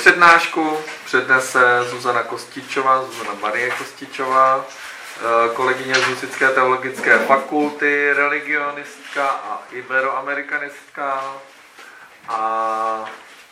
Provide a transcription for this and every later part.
přednášku přednese Zuzana Marie Kostičová, kolegyně z Husitské teologické fakulty, religionistka a iberoamerikanistka a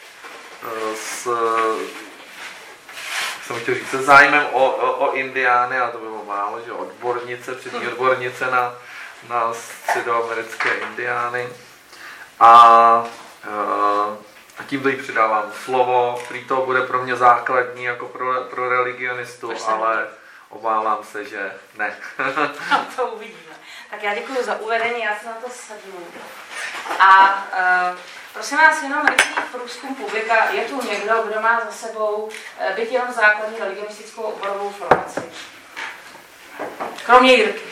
jsem chtěl říct, se zájmem o indiány, a to bylo málo, že přední odbornice na středoamerické indiány. A tímto jí předávám slovo, který to bude pro mě základní jako pro religionistu, ale obávám se, že ne. To uvidíme. Tak já děkuji za uvedení, já se na to sednu. A prosím vás, jenom rychlý průzkum publika. Je tu někdo, kdo má za sebou byť jenom základní religionistickou oborovou formaci? Kromě Jirky.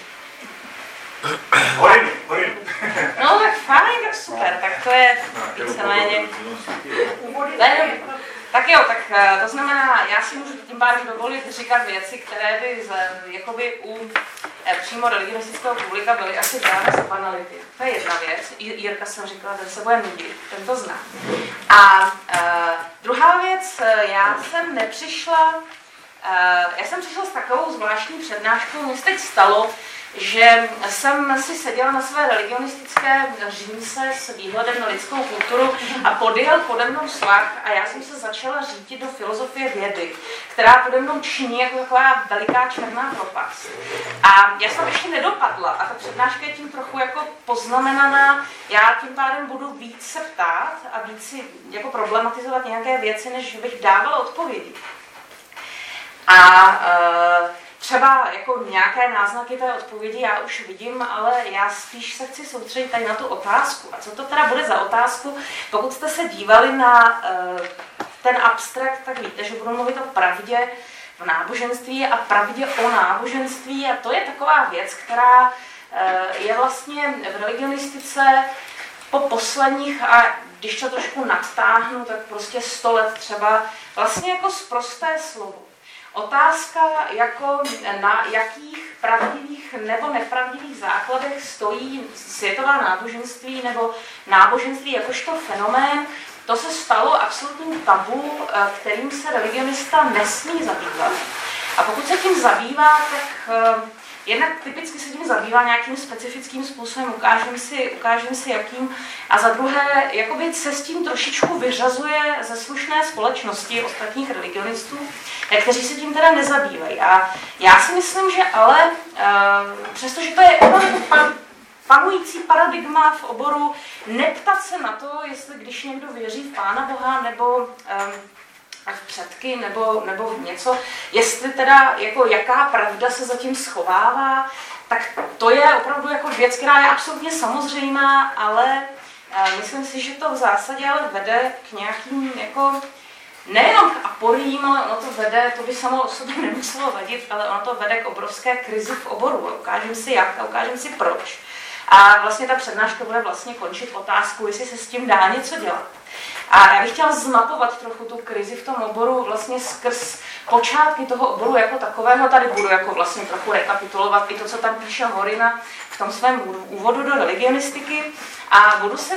No tak fajn, tak super, tak to je víceméně. Tak jo, tak to znamená, já si můžu tím pádem dovolit říkat věci, které by jakoby u přímo religionistického publika byly asi dále za banality. To je jedna věc. Jirka jsem říkala, ten se bude nudit, ten to zná. A druhá věc, já jsem přišla s takovou zvláštní přednáškou. Mně se teď stalo, že jsem si seděla na své religionistické římse s výhledem na lidskou kulturu a podjel pode mnou svah a já jsem se začala řídit do filozofie vědy, která pode mnou činí jako taková veliká černá propast. A já jsem ještě nedopadla a ta přednáška je tím trochu jako poznamenaná. Já tím pádem budu víc se ptát a víc si jako problematizovat nějaké věci, než bych dávala odpovědi. A třeba jako nějaké náznaky té odpovědi já už vidím, ale já spíš se chci soustředit tady na tu otázku. A co to teda bude za otázku? Pokud jste se dívali na ten abstrakt, tak víte, že budu mluvit o pravdě v náboženství a pravdě o náboženství. A to je taková věc, která je vlastně v religionistice po posledních, a když to trošku nadtáhnu, tak prostě 100 let třeba, vlastně jako sprosté slovo. Otázka, jako na jakých pravdivých nebo nepravdivých základech stojí světová náboženství nebo náboženství jakožto fenomén, to se stalo absolutním tabu, kterým se religionista nesmí zabývat. A pokud se tím zabývá, tak jednak typicky se tím zabývá nějakým specifickým způsobem, ukážem si jakým, a za druhé jakoby se s tím trošičku vyřazuje ze slušné společnosti ostatních religionistů, kteří se tím teda nezabývají. A já si myslím, že ale přestože to je panující paradigma v oboru, neptat se na to, jestli když někdo věří v Pána Boha nebo v předky nebo v něco, jestli teda jako jaká pravda se zatím schovává, tak to je opravdu jako věc, která je absolutně samozřejmá, ale myslím si, že to v zásadě ale vede k nějakým jako nejenom k aporím, ale ono to vede, to by samo o sobě nemuselo vadit, ale ono to vede k obrovské krizi v oboru. Ukážem si jak a ukážem si proč. A vlastně ta přednáška bude vlastně končit otázkou, jestli se s tím dá něco dělat. A já bych chtěla zmapovat trochu tu krizi v tom oboru vlastně skrz počátky toho oboru jako takového. Tady budu jako vlastně trochu rekapitulovat i to, co tam píše Horina v tom svém úvodu do religionistiky. A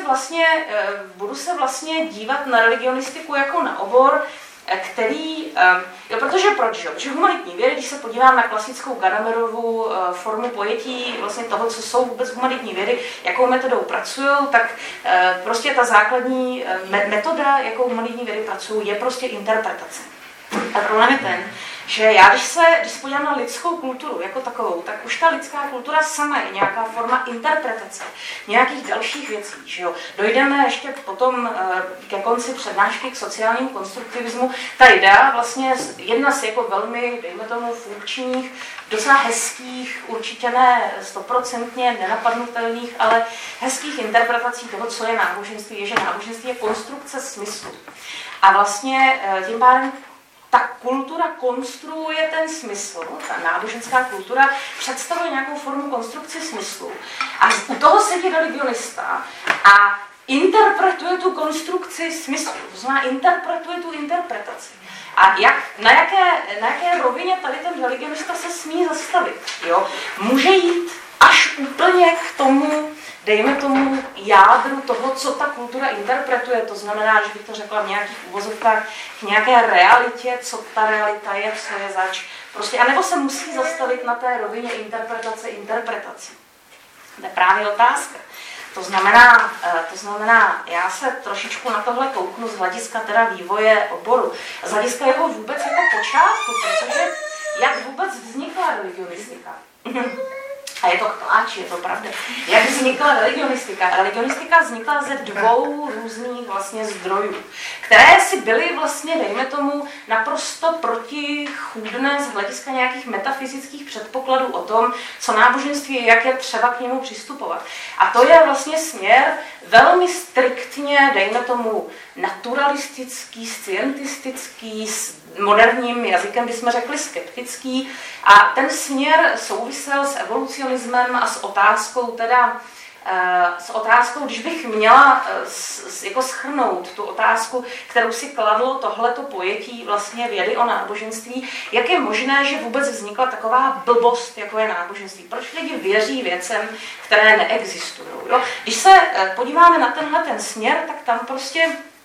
budu se vlastně dívat na religionistiku jako na obor, který, protože proč? Protože humanitní vědy, když se podívám na klasickou Gadamerovu formu pojetí vlastně toho, co jsou vůbec humanitní vědy, jakou metodou pracují, tak prostě ta základní metoda, jakou humanitní vědy pracují, je prostě interpretace. A problém je ten, že já, když se podívám na lidskou kulturu jako takovou, tak už ta lidská kultura sama je nějaká forma interpretace nějakých dalších věcí. Že jo? Dojdeme ještě potom ke konci přednášky k sociálnímu konstruktivismu. Ta idea vlastně jedna z jako velmi, dejme tomu, funkčních, docela hezkých, určitě ne 100% nenapadnutelných, ale hezkých interpretací toho, co je náboženství, je, že náboženství je konstrukce smyslu. A vlastně tím pádem ta kultura konstruuje ten smysl, ta náboženská kultura představuje nějakou formu konstrukce smyslu. A u toho sedí religionista a interpretuje tu konstrukci smyslu, to znamená interpretuje tu interpretaci. A na jaké rovině tady ten religionista se smí zastavit? Jo? Může jít až úplně k tomu dejme tomu, jádru toho, co ta kultura interpretuje. To znamená, že bych to řekla v nějakých uvozovkách, k nějaké realitě, co ta realita je, co je zač. Prostě, anebo se musí zastavit na té rovině interpretací. To je právě otázka. To znamená, já se trošičku na tohle kouknu z hlediska teda vývoje oboru. Z hlediska jeho vůbec jako počátku, protože jak vůbec vznikla religionistika? A je to k pláči, je to pravda. Jak vznikla religionistika? Religionistika vznikla ze dvou různých vlastně zdrojů, které si byly vlastně, dejme tomu, naprosto protichůdné z hlediska nějakých metafyzických předpokladů o tom, co náboženství je, jak je třeba k němu přistupovat. A to je vlastně směr velmi striktně, dejme tomu, naturalistický, scientistický, s moderním jazykem bychom řekli skeptický. A ten směr souvisel s evolucionismem a s otázkou, když bych měla jako shrnout tu otázku, kterou si kladlo tohleto pojetí vlastně vědy o náboženství, jak je možné, že vůbec vznikla taková blbost, jako je náboženství. Proč lidi věří věcem, které neexistují? Jo? Když se podíváme na tenhle ten směr, tak tam prostě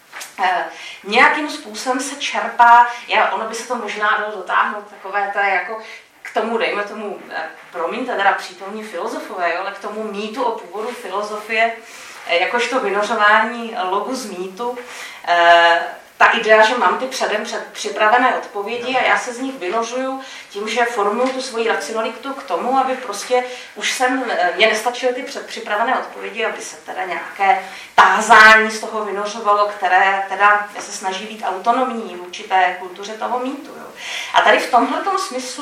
nějakým způsobem se čerpá, ono by se to možná dalo dotáhnout takové to jako k tomu, dejme tomu, promiňte teda přítomní filozofové, jo, ale k tomu mýtu o původu filozofie, jakožto vynořování logu z mýtu, ta idea, že mám ty předem připravené odpovědi a já se z nich vynořuju tím, že formuju tu svoji racionalitu k tomu, aby prostě mě nestačily ty předpřipravené odpovědi, aby se teda nějaké tázání z toho vynořovalo, které teda se snaží být autonomní vůči té kultuře toho mýtu. Jo. A tady v tomhletom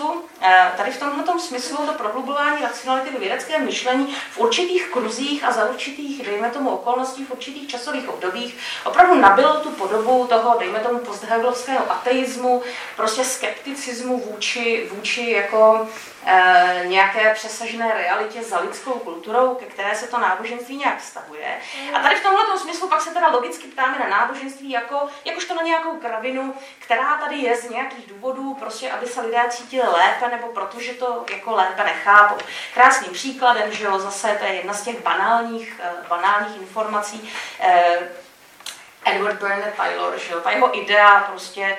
smyslu to prohlubování racionality do vědeckého myšlení v určitých kruzích a za určitých, dejme tomu, okolností v určitých časových obdobích opravdu nabylo tu podobu toho, dejme tomu, posthegelovského ateismu, prostě skepticismu vůči jako nějaké přesažené realitě za lidskou kulturou, ke které se to náboženství nějak vztahuje. A tady v tomhle smyslu pak se teda logicky ptáme na náboženství jakožto na nějakou kravinu, která tady je z nějakých důvodů, prostě aby se lidé cítili lépe, nebo protože to jako lépe nechápou. Krásným příkladem, že jo, zase to je jedna z těch banálních informací, Edward Bernard Taylor, že jo, ta jeho idea prostě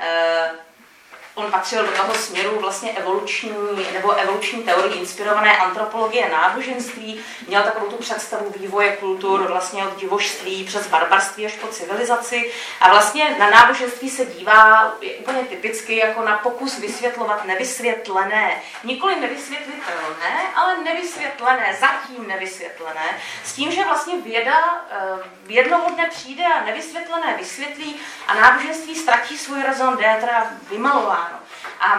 on patřil do toho směru vlastně evoluční teorii inspirované antropologie náboženství, měl takovou tu představu vývoje kultur vlastně od divožství přes barbarství až po civilizaci a vlastně na náboženství se dívá úplně typicky jako na pokus vysvětlovat nevysvětlené, nikoli nevysvětlitelné, ale nevysvětlené, zatím nevysvětlené, s tím, že vlastně věda jednoho dne přijde a nevysvětlené vysvětlí a náboženství ztratí svůj raison d'être a vymalováno. A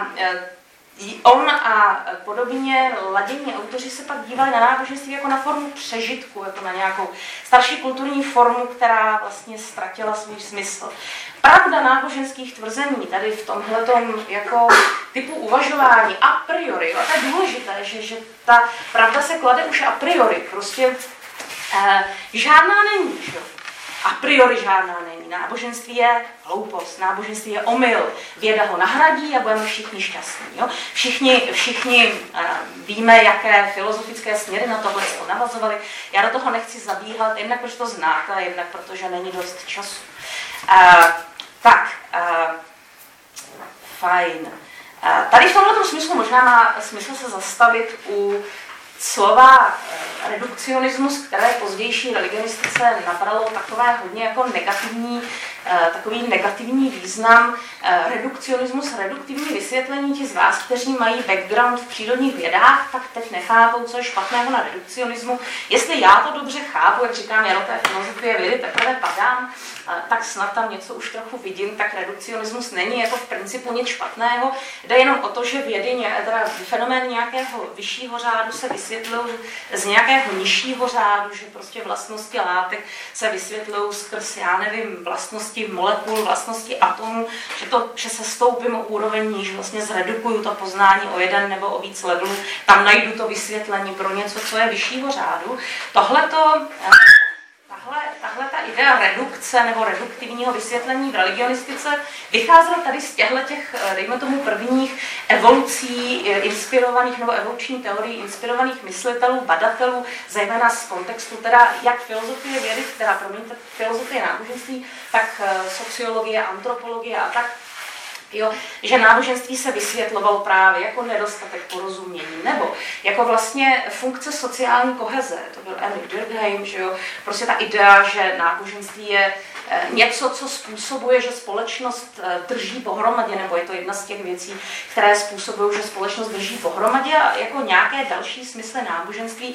on a podobně ladění autoři se pak dívali na náboženství jako na formu přežitku, jako na nějakou starší kulturní formu, která vlastně ztratila svůj smysl. Pravda náboženských tvrzení tady v tomhletom jako typu uvažování a priori, a to je důležité, že ta pravda se klade už a priori, prostě žádná není, že? A priori žádná není. Náboženství je hloupost, náboženství je omyl. Věda ho nahradí a budeme všichni šťastní. Jo? Všichni víme, jaké filozofické směry na tohle navazovaly. Já do toho nechci zabíhat, jednak protože to znáte, jednak protože není dost času. Fajn. Tady v tomto smyslu možná má smysl se zastavit u slova redukcionismus, které pozdější religionistice nabralo takové hodně jako takový negativní význam. Redukcionismus, reduktivní vysvětlení, ti z vás, kteří mají background v přírodních vědách, tak teď nechápou, co je špatného na redukcionismu. Jestli já to dobře chápu, jak říkám, já do té filozofie vědy teprve padám, tak snad tam něco už trochu vidím, tak redukcionismus není jako v principu nic špatného. Jde jenom o to, že vědy, teda fenomén nějakého vyššího řádu se vysvětlují z nějakého nižšího řádu, že prostě vlastnosti látek se vysvětlují skrz, já nevím, vlastnosti molekul, vlastnosti atomů, že se stoupím o úroveň níž, vlastně zredukuju to poznání o jeden nebo o víc levelů, tam najdu to vysvětlení pro něco, co je vyššího řádu. Tahle tahle ta idea redukce nebo reduktivního vysvětlení v religionistice vycházela tady z těchto, dejme tomu, prvních evolucí inspirovaných nebo evoluční teorií inspirovaných myslitelů, badatelů, zejména z kontextu teda jak filozofie vědy, filozofie náboženství, tak sociologie, antropologie a tak. Jo, že náboženství se vysvětlovalo právě jako nedostatek porozumění, nebo jako vlastně funkce sociální koheze. To byl Emil Durkheim, že jo, prostě ta idea, že náboženství je něco, co způsobuje, že společnost drží pohromadě, nebo je to jedna z těch věcí, které způsobují, že společnost drží pohromadě, a jako nějaké další smysly náboženství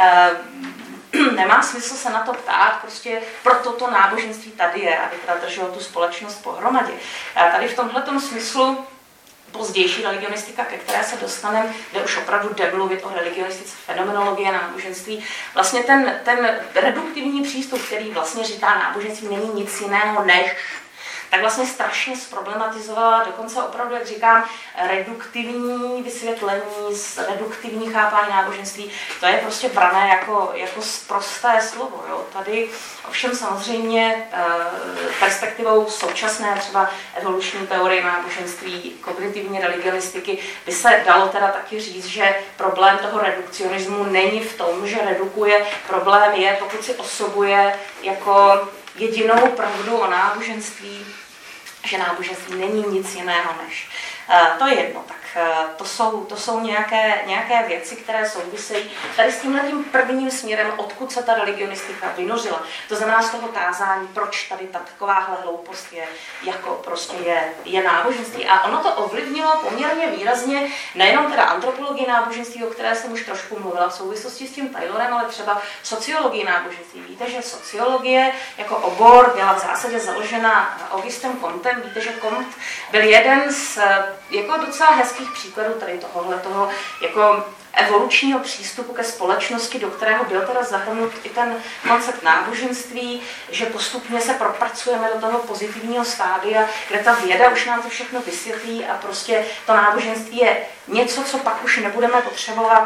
nemá smysl se na to ptát, prostě proto to náboženství tady je, aby teda drželo tu společnost pohromadě. A tady v tomhletom smyslu pozdější religionistika, ke které se dostaneme, kde už opravdu jde mluvit o religionistice, fenomenologie, náboženství, vlastně ten reduktivní přístup, který vlastně říká, náboženství není nic jiného než, tak vlastně strašně zproblematizovala, dokonce opravdu, jak říkám, reduktivní vysvětlení, reduktivní chápání náboženství, to je prostě brané jako prosté slovo. Jo. Tady ovšem samozřejmě perspektivou současné třeba evoluční teorie náboženství, kognitivní religionistiky by se dalo teda taky říct, že problém toho redukcionismu není v tom, že redukuje, problém je, pokud si osobuje jako jedinou pravdu o náboženství, že náboženství není nic jiného než. To je jedno, tak to jsou nějaké věci, které souvisejí tady s tímhletím prvním směrem, odkud se ta religionistika vynořila. To znamená z toho tázání, proč tady takováhle hloupost je, jako prostě je náboženství. A ono to ovlivnilo poměrně výrazně nejenom teda antropologii náboženství, o které jsem už trošku mluvila v souvislosti s tím Taylorem, ale třeba sociologii náboženství. Víte, že sociologie jako obor byla v zásadě založena Augustem Comtem. Víte, že Comte byl jeden z jako docela hezkých příkladů tady tohohletoho jako evolučního přístupu ke společnosti, do kterého byl teda zahrnut i ten koncept náboženství, že postupně se propracujeme do toho pozitivního stádia, kde ta věda už nám to všechno vysvětlí a prostě to náboženství je něco, co pak už nebudeme potřebovat.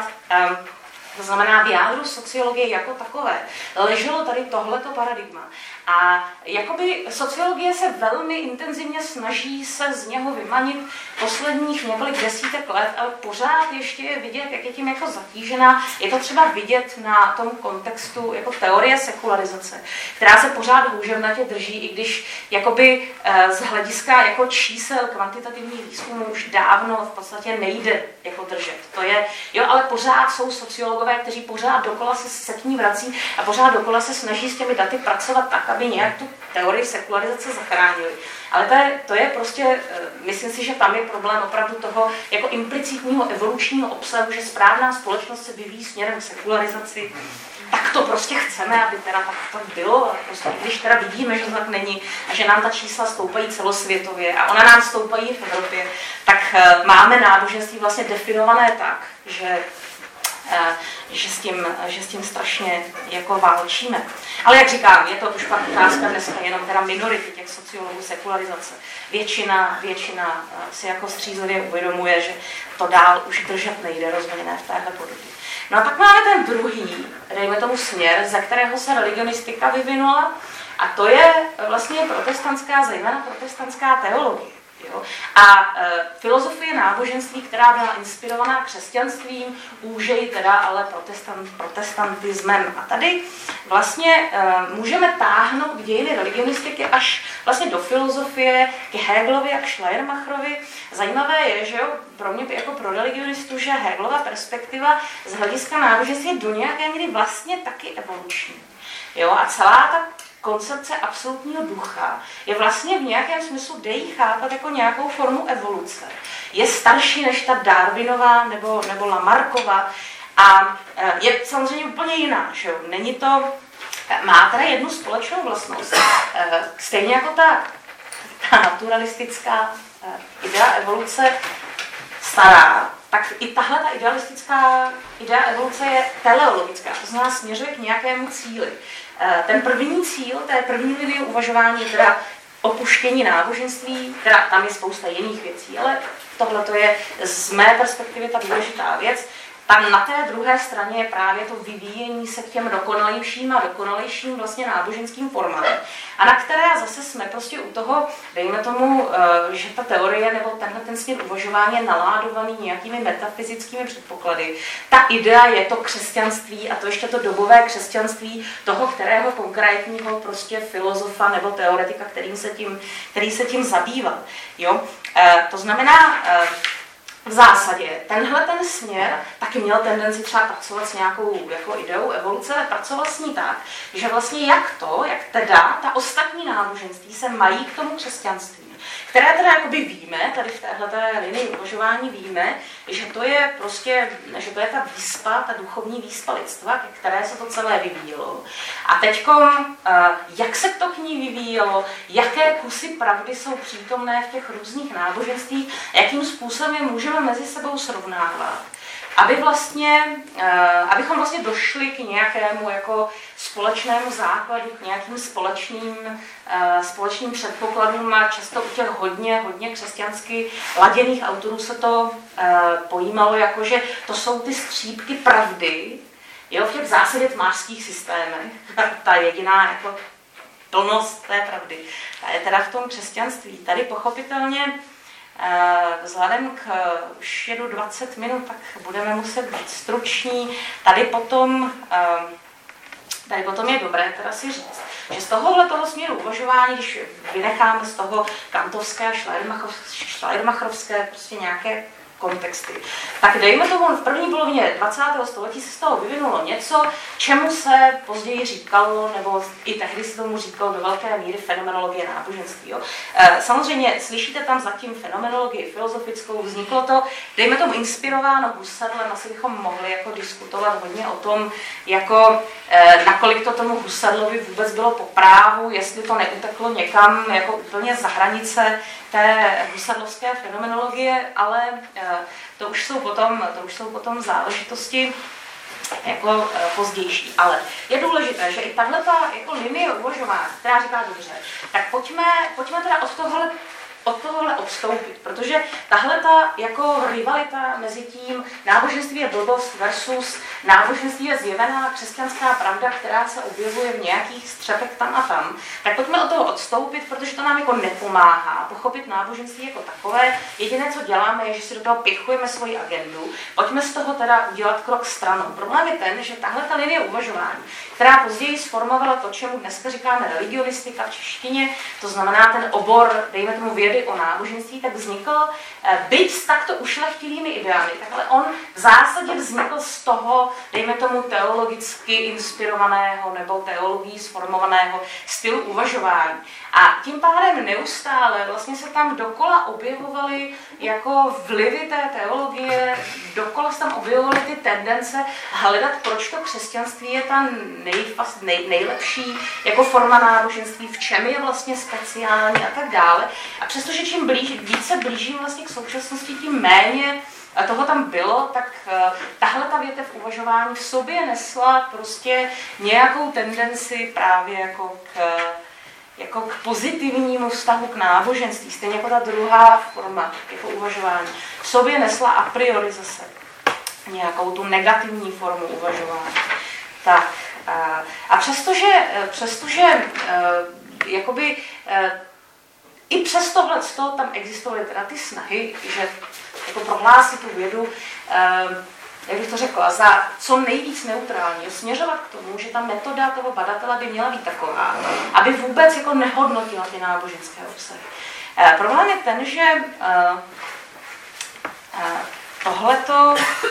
To znamená, v jádru sociologie jako takové leželo tady tohleto paradigma. A jakoby sociologie se velmi intenzivně snaží se z něho vymanit posledních několik desítek let, ale pořád ještě je vidět, jak je tím jako zatížená. Je to třeba vidět na tom kontextu jako teorie sekularizace, která se pořád houževnatě drží, i když jakoby z hlediska jako čísel kvantitativních výzkumů už dávno v podstatě nejde jako držet. To je, jo, ale pořád jsou sociologové, kteří pořád dokola se k ní vrací a pořád dokola se snaží s těmi daty pracovat tak, aby nějak tu teorii sekularizace zachránili. Ale to je prostě, myslím si, že tam je problém opravdu toho jako implicitního evolučního obsahu, že správná společnost se vyvíjí směrem k sekularizaci. Tak to prostě chceme, aby teda tak bylo. Prostě, když teda vidíme, že to tak není a že nám ta čísla stoupají celosvětově a ona nám stoupají v Evropě, tak máme náboženství vlastně definované tak, že s tím strašně jako válčíme. Ale jak říkám, je to už pak otázka dneska jenom teda minority těch sociologů sekularizace. Většina si jako střízlivě uvědomuje, že to dál už držet nejde rozměněné v téhle podobě. No a pak máme ten druhý, dejme tomu směr, ze kterého se religionistika vyvinula, a to je vlastně protestantská, zejména protestantská teologie. Jo? A filozofie náboženství, která byla inspirovaná křesťanstvím, úžeji teda ale protestantismem. A tady vlastně můžeme táhnout dějiny religionistiky až vlastně do filozofie, k Hegelovi a k Schleiermacherovi. Zajímavé je, že jo, pro mě jako pro religionistu, že Hegelova perspektiva z hlediska náboženství je do nějaké míry vlastně taky evoluční. Jo? A celá ta koncepce absolutního ducha je vlastně v nějakém smyslu jde jí chápat jako nějakou formu evoluce. Je starší než ta Darwinová nebo Lamarckova a je samozřejmě úplně jiná. Že? Není to, má teda jednu společnou vlastnost. Stejně jako ta naturalistická idea evoluce stará, tak i tahle ta idealistická idea evoluce je teleologická, to znamená směřuje k nějakému cíli. Ten první cíl, té první linie uvažování je teda opuštění náboženství, teda tam je spousta jiných věcí, ale tohle to je z mé perspektivy ta důležitá věc, tam na té druhé straně je právě to vyvíjení se k těm dokonalejším a dokonalejším vlastně náboženským formám. A na které zase jsme prostě u toho, dejme tomu, že ta teorie nebo tenhle ten směr uvažování je naládovaný nějakými metafyzickými předpoklady. Ta idea je to křesťanství a to ještě to dobové křesťanství toho, kterého konkrétního prostě filozofa nebo teoretika, který se tím zabýval. Jo? To znamená, v zásadě tenhle ten směr taky měl tendenci třeba pracovat s nějakou jako ideou evoluce, ale pracoval s ní tak, že vlastně jak teda ta ostatní náboženství se mají k tomu křesťanství, které teda jakoby víme, tady v téhleté linii uvažování víme, že to je prostě, že to je ta výspa, ta duchovní výspa lidstva, ke které se to celé vyvíjelo. A teďkom, jak se to k ní vyvíjelo, jaké kusy pravdy jsou přítomné v těch různých náboženstvích, jakým způsobem je můžeme mezi sebou srovnávat, abychom vlastně došli k nějakému jako společnému základu, k nějakým společným předpokladům a často u těch hodně křesťansky laděných autorů se to pojímalo jako, že to jsou ty střípky pravdy, jo, v těch zásadě tmářských systémech, ta jediná jako plnost té pravdy, ta je teda v tom křesťanství. Tady pochopitelně vzhledem k už jedu 20 minut, tak budeme muset být struční. Tady potom je dobré teda si říct, že z toho směru uvažování, když vynecháme z toho kantovské, šleiermacherovské prostě nějaké kontexty, tak dejme tomu, v první polovině 20. století se z toho vyvinulo něco, čemu se později říkalo, nebo i tehdy se tomu říkalo do velké míry fenomenologie náboženství. Jo. Samozřejmě slyšíte tam zatím fenomenologii filozofickou, vzniklo to, dejme tomu inspirováno Husserlem, asi bychom mohli jako diskutovat hodně o tom, jako nakolik to tomu Husserlovi vůbec bylo po právu, jestli to neuteklo někam jako úplně za hranice té husserlovské fenomenologie, ale to už jsou potom záležitosti jako pozdější. Ale je důležité, že i tahleta jako linie uvažování, která říká dobře, tak pojďme teda od tohohle odstoupit, protože tahle ta jako rivalita mezi tím náboženství je blbost versus náboženství je zjevená křesťanská pravda, která se objevuje v nějakých střepech tam a tam, tak pojďme od toho odstoupit, protože to nám jako nepomáhá pochopit náboženství jako takové. Jediné, co děláme, je, že si do toho pichujeme svoji agendu. Pojďme z toho teda udělat krok stranou. Problém je ten, že tahle ta linie uvažování, která později sformovala to, čemu dneska říkáme religionistika v češtině, to znamená ten obor, dejme tomu vědy o náboženství, tak vznikl, byť s takto ušlechtilými ideály, tak ale on v zásadě vznikl z toho, dejme tomu teologicky inspirovaného nebo teologií sformovaného stylu uvažování. A tím pádem neustále vlastně se tam dokola objevovaly jako vlivy té teologie, dokola se tam objevovaly ty tendence hledat, proč to křesťanství je ta nejlepší jako forma náboženství, v čem je vlastně speciální a tak dále. A přestože čím více blížím vlastně k současnosti, tím méně toho tam bylo, tak tahle ta větev uvažování v sobě nesla prostě nějakou tendenci právě jako k pozitivnímu vztahu k náboženství, stejně jako ta druhá forma jako uvažování. V sobě nesla a priori zase nějakou tu negativní formu uvažování. Tak, a přestože jakoby i přes tohle tam existovaly teda ty snahy, že jako prohlásit tu vědu, jak bych to řekla, za co nejvíc neutrální, směřovat k tomu, že ta metoda toho badatele by měla být taková, aby vůbec jako nehodnotila ty náboženské obsahy. Problém je ten, že tohleto...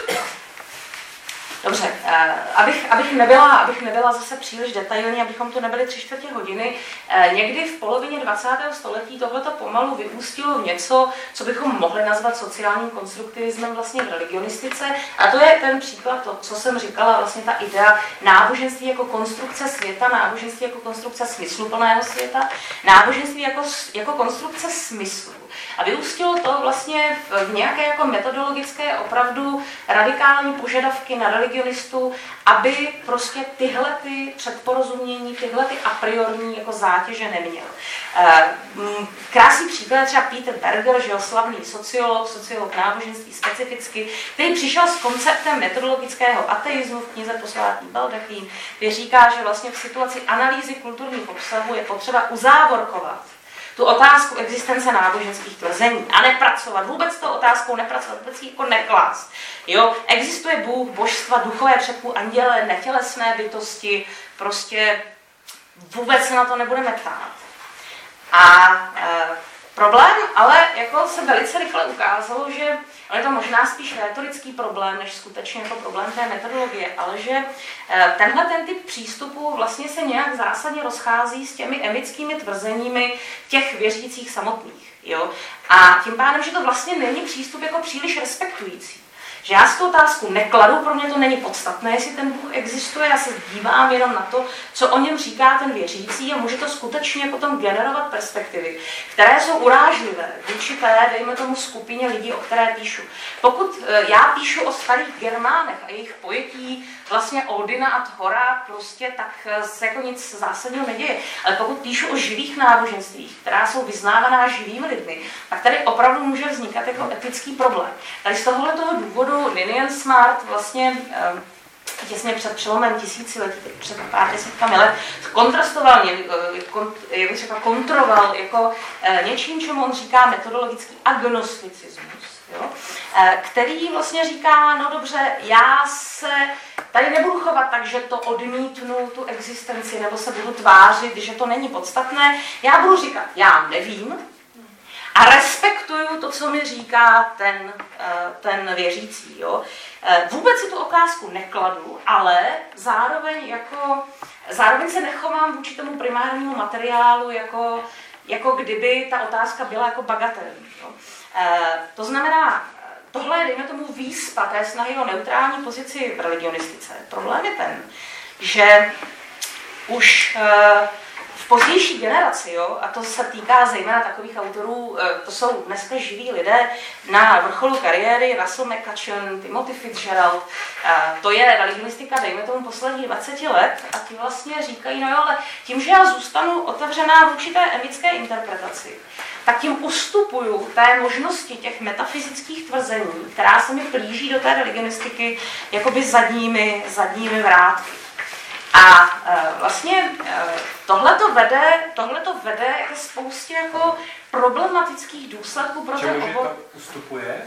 Dobře, abych nebyla zase příliš detailní, abychom tu nebyli 3/4 hodiny, někdy v polovině 20. století tohleto pomalu vyústilo v něco, co bychom mohli nazvat sociálním konstruktivismem vlastně v religionistice. A to je ten příklad, to, co jsem říkala, vlastně ta idea náboženství jako konstrukce světa, náboženství jako konstrukce smysluplného světa, náboženství jako konstrukce smyslu. A vyústilo to vlastně v nějaké jako metodologické opravdu radikální požadavky na religionistu, aby prostě tyhle ty předporozumění, tyhle ty a priorní jako zátěže neměl. Krásný příklad je třeba Peter Berger, že jo, slavný sociolog náboženství specificky, který přišel s konceptem metodologického ateismu v knize Posvátný Baldachín, kde říká, že vlastně v situaci analýzy kulturních obsahů je potřeba uzávorkovat tu otázku existence náboženských tvrzení a nepracovat, vůbec s tou otázkou nepracovat, vůbec ji jako neklást. Jo? Existuje Bůh, božstva, duchové předků, anděle, netělesné bytosti, prostě vůbec se na to nebudeme ptát. A problém ale jako se velice rychle ukázalo, že je to možná spíš rétorický problém, než skutečně jako problém té metodologie, ale že ten typ přístupu vlastně se nějak zásadně rozchází s těmi emickými tvrzeními těch věřících samotných. Jo? A tím pádem, že to vlastně není přístup jako příliš respektující. Že já si tu otázku nekladu, pro mě to není podstatné, jestli ten Bůh existuje, já se dívám jenom na to, co o něm říká ten věřící a může to skutečně potom generovat perspektivy, které jsou urážlivé vůči té, dejme tomu, skupině lidí, o které píšu. Pokud já píšu o starých Germánech a jejich pojetí vlastně Odina a Thora, prostě tak se jako nic zásadního neděje. Ale pokud píšu o živých náboženstvích, která jsou vyznávaná živými lidmi, tak tady opravdu může vznikat jako etický problém. Tady z tohoto důvodu Ninian Smart vlastně těsně před přelomem tisíciletí, před pár desítkami let, kontrastoval, jak bych řekla, kontroval jako něčím, čemu on říká metodologický agnosticismus, jo? Který vlastně říká, no dobře, já se tady nebudu chovat tak, že to odmítnu, tu existenci, nebo se budu tvářit, že to není podstatné, já budu říkat, já nevím, a respektuju to, co mi říká ten věřící. Jo? Vůbec si tu otázku nekladu, ale zároveň se nechovám vůči tomu primárnímu materiálu, jako kdyby ta otázka byla jako bagatelní. Jo? To znamená, tohle je, dejme tomu, výspa té snahy o neutrální pozici v religionistice. Problém je ten, že už v pozdější generaci, jo, a to se týká zejména takových autorů, to jsou dneska živí lidé na vrcholu kariéry, Russell McCutcheon, Timothy Fitzgerald, to je religionistika, dejme tomu, posledních 20 let a ti vlastně říkají, no jo, ale tím, že já zůstanu otevřená vůči té emické interpretaci, tak tím ustupuju té možnosti těch metafyzických tvrzení, která se mi plíží do té religionistiky jakoby zadními vrátky. A vlastně tohleto vede ke spoustě jako problematických důsledků pro ten obor. Čemu, že to ustupuje?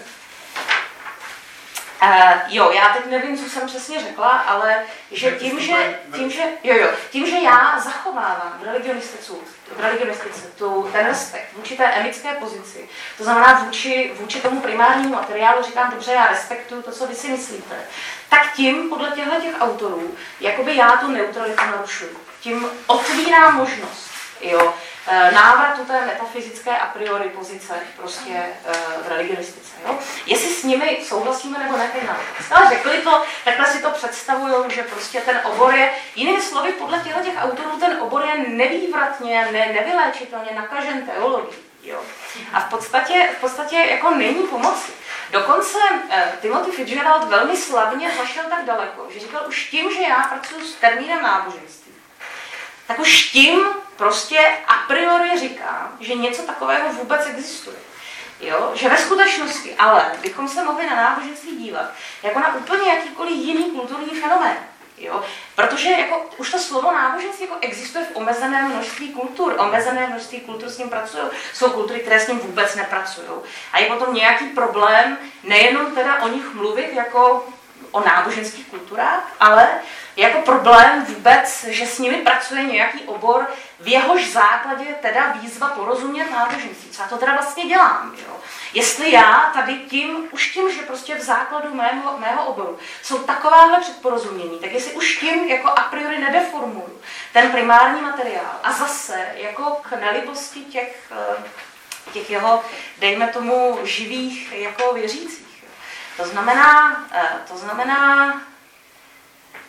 Jo, já teď nevím, co jsem přesně řekla, ale že tím, že já zachovávám v religionistice ten respekt vůči té emické pozici, to znamená vůči tomu primárnímu materiálu, říkám, dobře, já respektuju to, co vy si myslíte, tak tím, podle těch autorů, jakoby já tu neutralitu narušuju. Tím otvírám možnost, jo, návratu té metafyzické a priori pozice prostě v religionistice. Jo? Jestli s nimi souhlasíme nebo ne, tak ale řekli to, takhle si to představujou, že prostě ten obor je, jinými slovy, podle těch autorů, ten obor je nevývratně, nevyléčitelně nakažen teologií. Jo? A v podstatě jako není pomoci. Dokonce Timothy Fitzgerald velmi slavně zašel tak daleko, že říkal, už tím, že já pracuji s termínem náboženství, tak už tím prostě a priori říkám, že něco takového vůbec existuje. Jo? Že ve skutečnosti, ale bychom se mohli na náboženství dívat jako na úplně jakýkoliv jiný kulturní fenomén. Jo? Protože jako, už to slovo náboženství jako existuje v omezeném množství kultur s ním pracují. Jsou kultury, které s ním vůbec nepracují. A je potom nějaký problém nejenom teda o nich mluvit jako o náboženských kulturách, ale jako problém vůbec, že s nimi pracuje nějaký obor, v jehož základě teda výzva porozumět náboženství. Co já to teda vlastně dělám? Jo? Jestli já tady tím, že prostě v základu mého oboru jsou takováhle předporozumění, tak jestli už tím jako a priori nedeformuju ten primární materiál a zase jako k nelibosti těch jeho, dejme tomu, živých jako věřících. To znamená,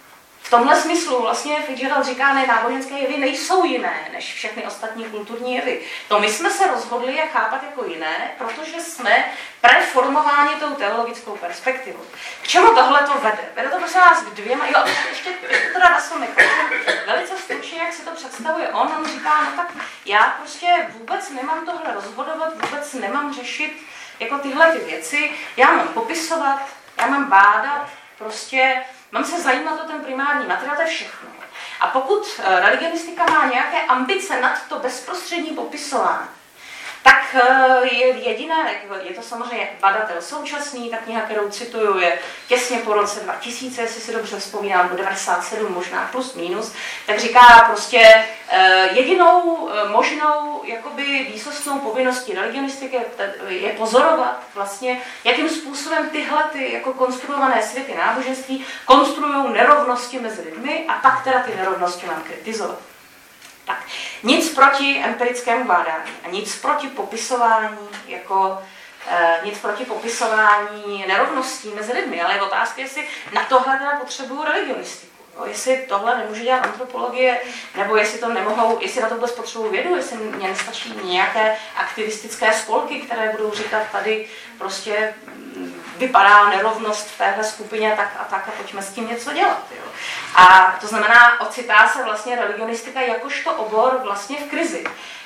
v tomhle smyslu vlastně Fitzgerald říká, ne, náboženské jevy nejsou jiné než všechny ostatní kulturní jevy. To my jsme se rozhodli je chápat jako jiné, protože jsme preformováni tou teologickou perspektivou. K čemu tohle to vede? Vede to prosím vás k dvěma, jo, ještě teda velice stručně, jak si to představuje on říká, no tak já prostě vůbec nemám tohle rozhodovat, vůbec nemám řešit jako tyhle ty věci, já mám popisovat, já mám bádat, prostě mám se zajímat o ten primární materiál, to je všechno. A pokud religionistika má nějaké ambice nad to bezprostřední popisování, tak je jediné, je to samozřejmě badatel současný, ta kniha, kterou cituju, je těsně po roce 2000, jestli si dobře vzpomínám, 97, možná plus minus, tak říká prostě jedinou možnou jakoby výsostnou povinností religionistiky je pozorovat vlastně, jakým způsobem tyhle ty jako konstruované světy náboženství konstruují nerovnosti mezi lidmi a pak teda ty nerovnosti mám kritizovat. Tak, nic proti empirickému bádání a nic proti popisování, nic proti popisování nerovností mezi lidmi, ale je otázka, jestli na tohle teda potřebuju religionistiku. Jestli tohle nemůže dělat antropologie, nebo jestli na to vůbec potřebuju vědu, jestli mě nestačí nějaké aktivistické spolky, které budou říkat, tady prostě vypadá nerovnost v téhle skupině tak a pojďme s tím něco dělat. Jo. A to znamená, ocitá se vlastně religionistika jakožto obor vlastně v krizi.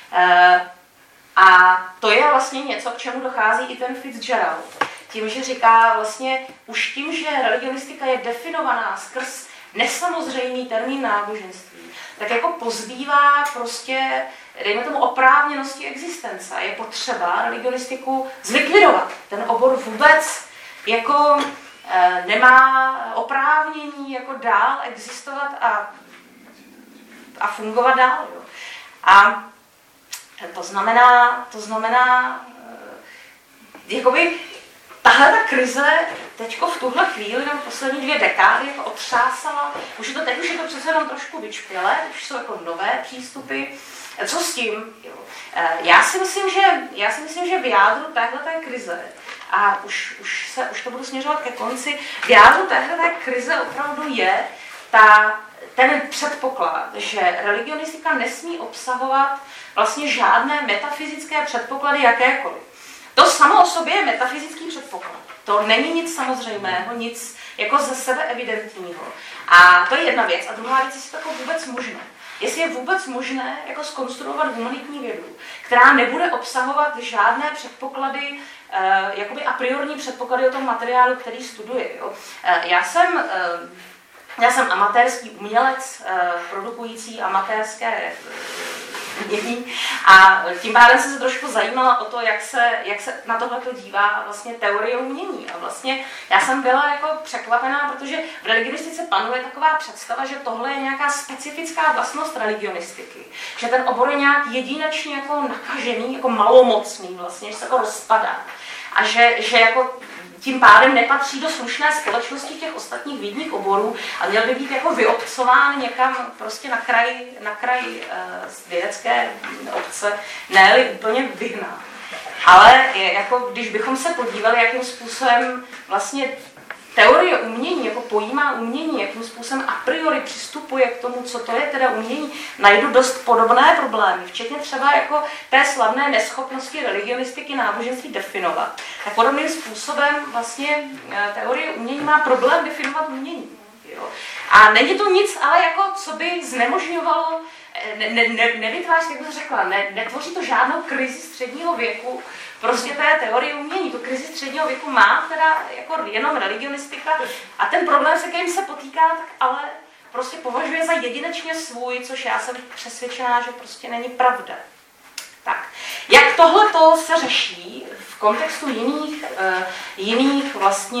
A to je vlastně něco, k čemu dochází i ten Fitzgerald. Tím, že říká vlastně už tím, že religionistika je definovaná skrz nesamozřejmý termín náboženství, tak jako pozbývá prostě, dejme tomu, oprávněnosti existence. Je potřeba religionistiku zlikvidovat. Ten obor vůbec jako nemá oprávnění jako dál existovat a fungovat dál. Jo. A to znamená jakoby tahle ta krize teďko v tuhle chvíli, nebo poslední 2 dekády, jako otřásala, teď už je to přece jenom trošku vyčpělé, už jsou jako nové přístupy. Co s tím? Jo. Já si myslím, že v jádru téhleté krize, a už to budu směřovat ke konci, v jádru téhleté krize opravdu je ten předpoklad, že religionistika nesmí obsahovat vlastně žádné metafyzické předpoklady jakékoliv. To samo o sobě je metafyzický předpoklad. To není nic samozřejmého, nic jako ze sebe evidentního. A to je jedna věc. A druhá věc, jestli to jako vůbec možné. Jestli je vůbec možné jako zkonstruovat humanitní vědu, která nebude obsahovat žádné předpoklady, jakoby a priorní předpoklady o tom materiálu, který studuje. Jo. Já jsem amatérský umělec, produkující amatérské umění a tím pádem jsem se trošku zajímala o to, jak se na tohleto dívá vlastně teorie umění. A vlastně já jsem byla jako překvapená, protože v religionistice panuje taková představa, že tohle je nějaká specifická vlastnost religionistiky. Že ten obor je nějak jedinečně jako nakažený, jako malomocný vlastně, že se jako rozpadá. A že jako tím pádem nepatří do slušné společnosti těch ostatních vědních oborů a měl by být jako vyobcován někam prostě na kraj vědecké obce, ne-li úplně vyhnán. Ale jako, když bychom se podívali, jakým způsobem vlastně teorie umění, jako pojímá umění, jakým způsobem a priori přistupuje k tomu, co to je teda umění, najdu dost podobné problémy, včetně třeba jako té slavné neschopnosti religionistiky náboženství definovat. Tak podobným způsobem vlastně teorie umění má problém definovat umění. Jo. A není to nic, ale jako co by znemožňovalo, nevytváří, jak bych řekla, netvoří to žádnou krizi středního věku, prostě té teorie umění. Tu krizi středního věku má teda jako jenom religionistika a ten problém, se kterým se potýká, tak ale prostě považuje za jedinečně svůj, což já jsem přesvědčená, že prostě není pravda. Tak, jak tohleto se řeší v kontextu jiných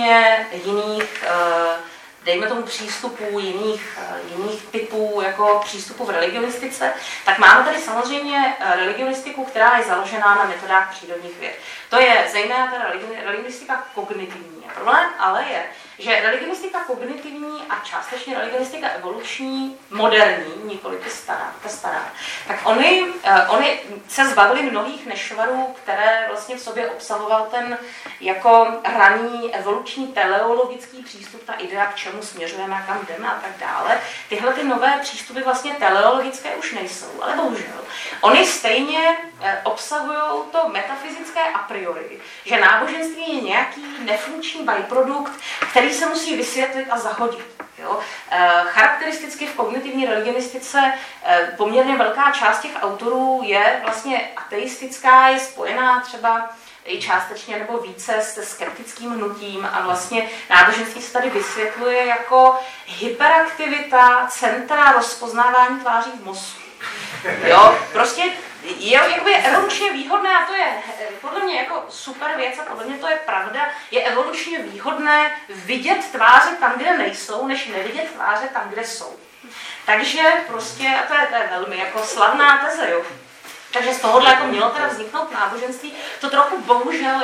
dejme tomu přístupů, jiných typů jako přístupů v religionistice, tak máme tady samozřejmě religionistiku, která je založená na metodách přírodních věd. To je zejména teda religionistika kognitivní. Problém ale je, že religionistika kognitivní a částečně religionistika evoluční, moderní, nikoli ta stará, tak oni se zbavili mnohých nešvarů, které vlastně v sobě obsahoval ten jako raný evoluční teleologický přístup, ta idea, k čemu směřujeme, kam jdeme a tak dále. Tyhle ty nové přístupy vlastně teleologické už nejsou, ale bohužel. Oni stejně obsahují to metafyzické a priori, že náboženství je nějaký nefunkční byprodukt, který se musí vysvětlit a zahodit. Jo? Charakteristicky v kognitivní religionistice poměrně velká část těch autorů je vlastně ateistická, je spojená třeba i částečně nebo více se skeptickým hnutím a vlastně náboženství se tady vysvětluje jako hyperaktivita centra rozpoznávání tváří v mozku. Jo, prostě je jakoby evolučně výhodné, a to je podle mě jako super věc a podle mě to je pravda, je evolučně výhodné vidět tváře tam, kde nejsou, než nevidět tváře tam, kde jsou. Takže prostě, a to je velmi jako slavná teze, jo. Takže z tohohle jako mělo teda vzniknout náboženství. To trochu bohužel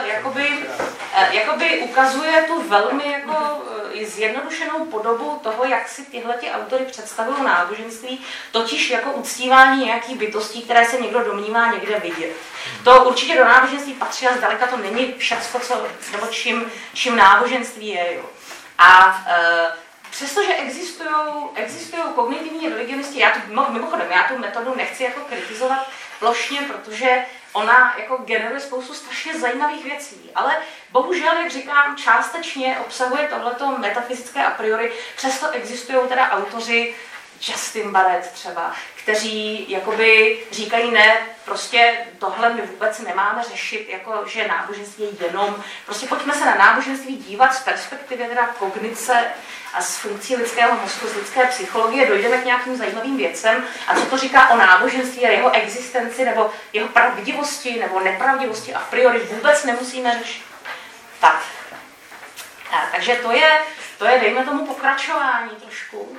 jakoby ukazuje tu velmi jako zjednodušenou podobu toho, jak si tyhleti autory představují náboženství, totiž jako uctívání nějakých bytostí, které se někdo domnívá někde vidět. To určitě do náboženství patří a zdaleka to není všecko, nebo čím náboženství je. Jo. A přestože existují kognitivní religionisti, mimochodem, já tu metodu nechci jako kritizovat plošně, protože ona jako generuje spoustu strašně zajímavých věcí, ale bohužel, jak říkám, částečně obsahuje tohleto metafyzické a priori, přesto existují teda autoři, Justin Barrett třeba, kteří jakoby říkají ne, prostě tohle my vůbec nemáme řešit, jako že náboženství je jenom, prostě pojďme se na náboženství dívat z perspektivy teda kognice a z funkcí lidského mozku, z lidské psychologie, dojdeme k nějakým zajímavým věcem a co to říká o náboženství a jeho existenci nebo jeho pravdivosti nebo nepravdivosti a priori vůbec nemusíme řešit. Tak. Takže to je dejme tomu pokračování trošku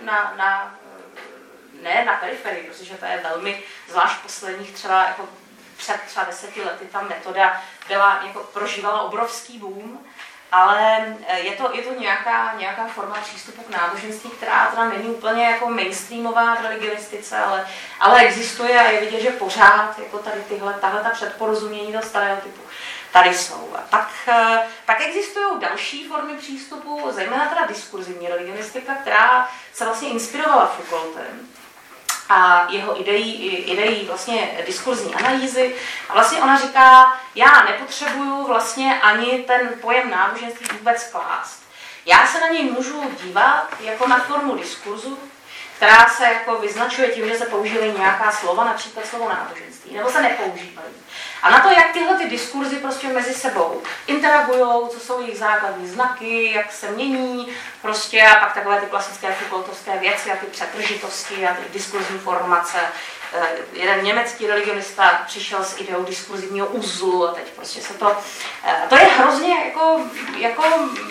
ne na periferii, protože to je velmi, zvlášť posledních třeba jako před třeba 10 lety ta metoda prožívala obrovský boom, ale je to nějaká forma přístupu k náboženství, která teda není úplně jako mainstreamová v religionistice, ale existuje a je vidět, že pořád jako tady tahle předporozumění toho stereotypu tady jsou. A pak existují další formy přístupu, zejména teda diskurzivní religionistika, která se vlastně inspirovala Foucaultem a jeho ideí vlastně diskurzní analýzy. A vlastně ona říká, já nepotřebuju vlastně ani ten pojem náboženství vůbec klást. Já se na něj můžu dívat jako na formu diskurzu, která se jako vyznačuje tím, že se používají nějaká slova, například slovo náboženství, nebo se nepoužívají. A na to, jak tyhle ty diskurzy prostě mezi sebou interagujou, co jsou jejich základní znaky, jak se mění, prostě a pak takové ty klasické Foucaultovské věci a ty přetržitosti a ty diskurzní formace. Jeden německý religionista přišel s ideou diskurzivního uzlu a teď prostě se to je hrozně jako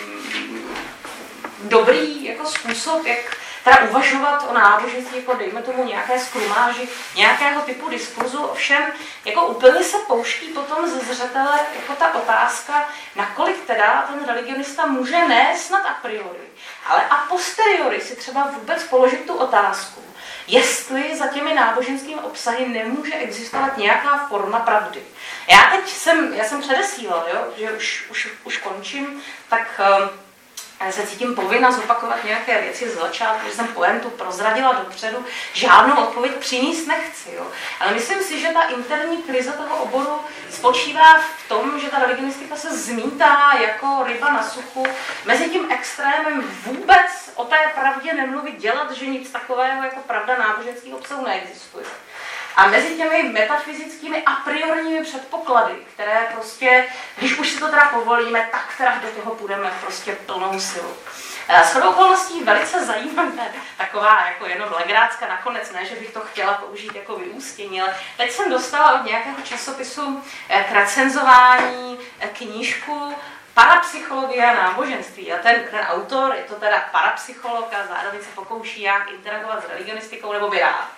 dobrý jako způsob, jak teda uvažovat o náboženství jako dejme tomu nějaké skrumáži, nějakého typu diskurzu, ovšem jako úplně se pouští potom ze zřetele jako ta otázka, nakolik teda ten religionista může ne snad a priori, ale a posteriori si třeba vůbec položit tu otázku, jestli za těmi náboženskými obsahy nemůže existovat nějaká forma pravdy. Já jsem předesílal, jo, že už končím, tak se cítím povinna zopakovat nějaké věci z začátku, že jsem pointu prozradila dopředu, žádnou odpověď přinést nechci. Jo. Ale myslím si, že ta interní krize toho oboru spočívá v tom, že ta religionistika se zmítá jako ryba na suchu, mezi tím extrémem vůbec o té pravdě nemluvit, dělat, že nic takového jako pravda náboženských obsahů neexistuje. A mezi těmi metafyzickými a priorními předpoklady, které prostě, když už si to teda povolíme, tak teda do toho půjdeme prostě plnou silou. Shodou okolností velice zajímavé, taková jako jenom legrácka nakonec, ne, že bych to chtěla použít jako vyústění, ale teď jsem dostala od nějakého časopisu k recenzování knížku Parapsychologie a náboženství. A ten autor je to teda parapsycholog a zároveň se pokouší jak interagovat s religionistikou nebo by rád.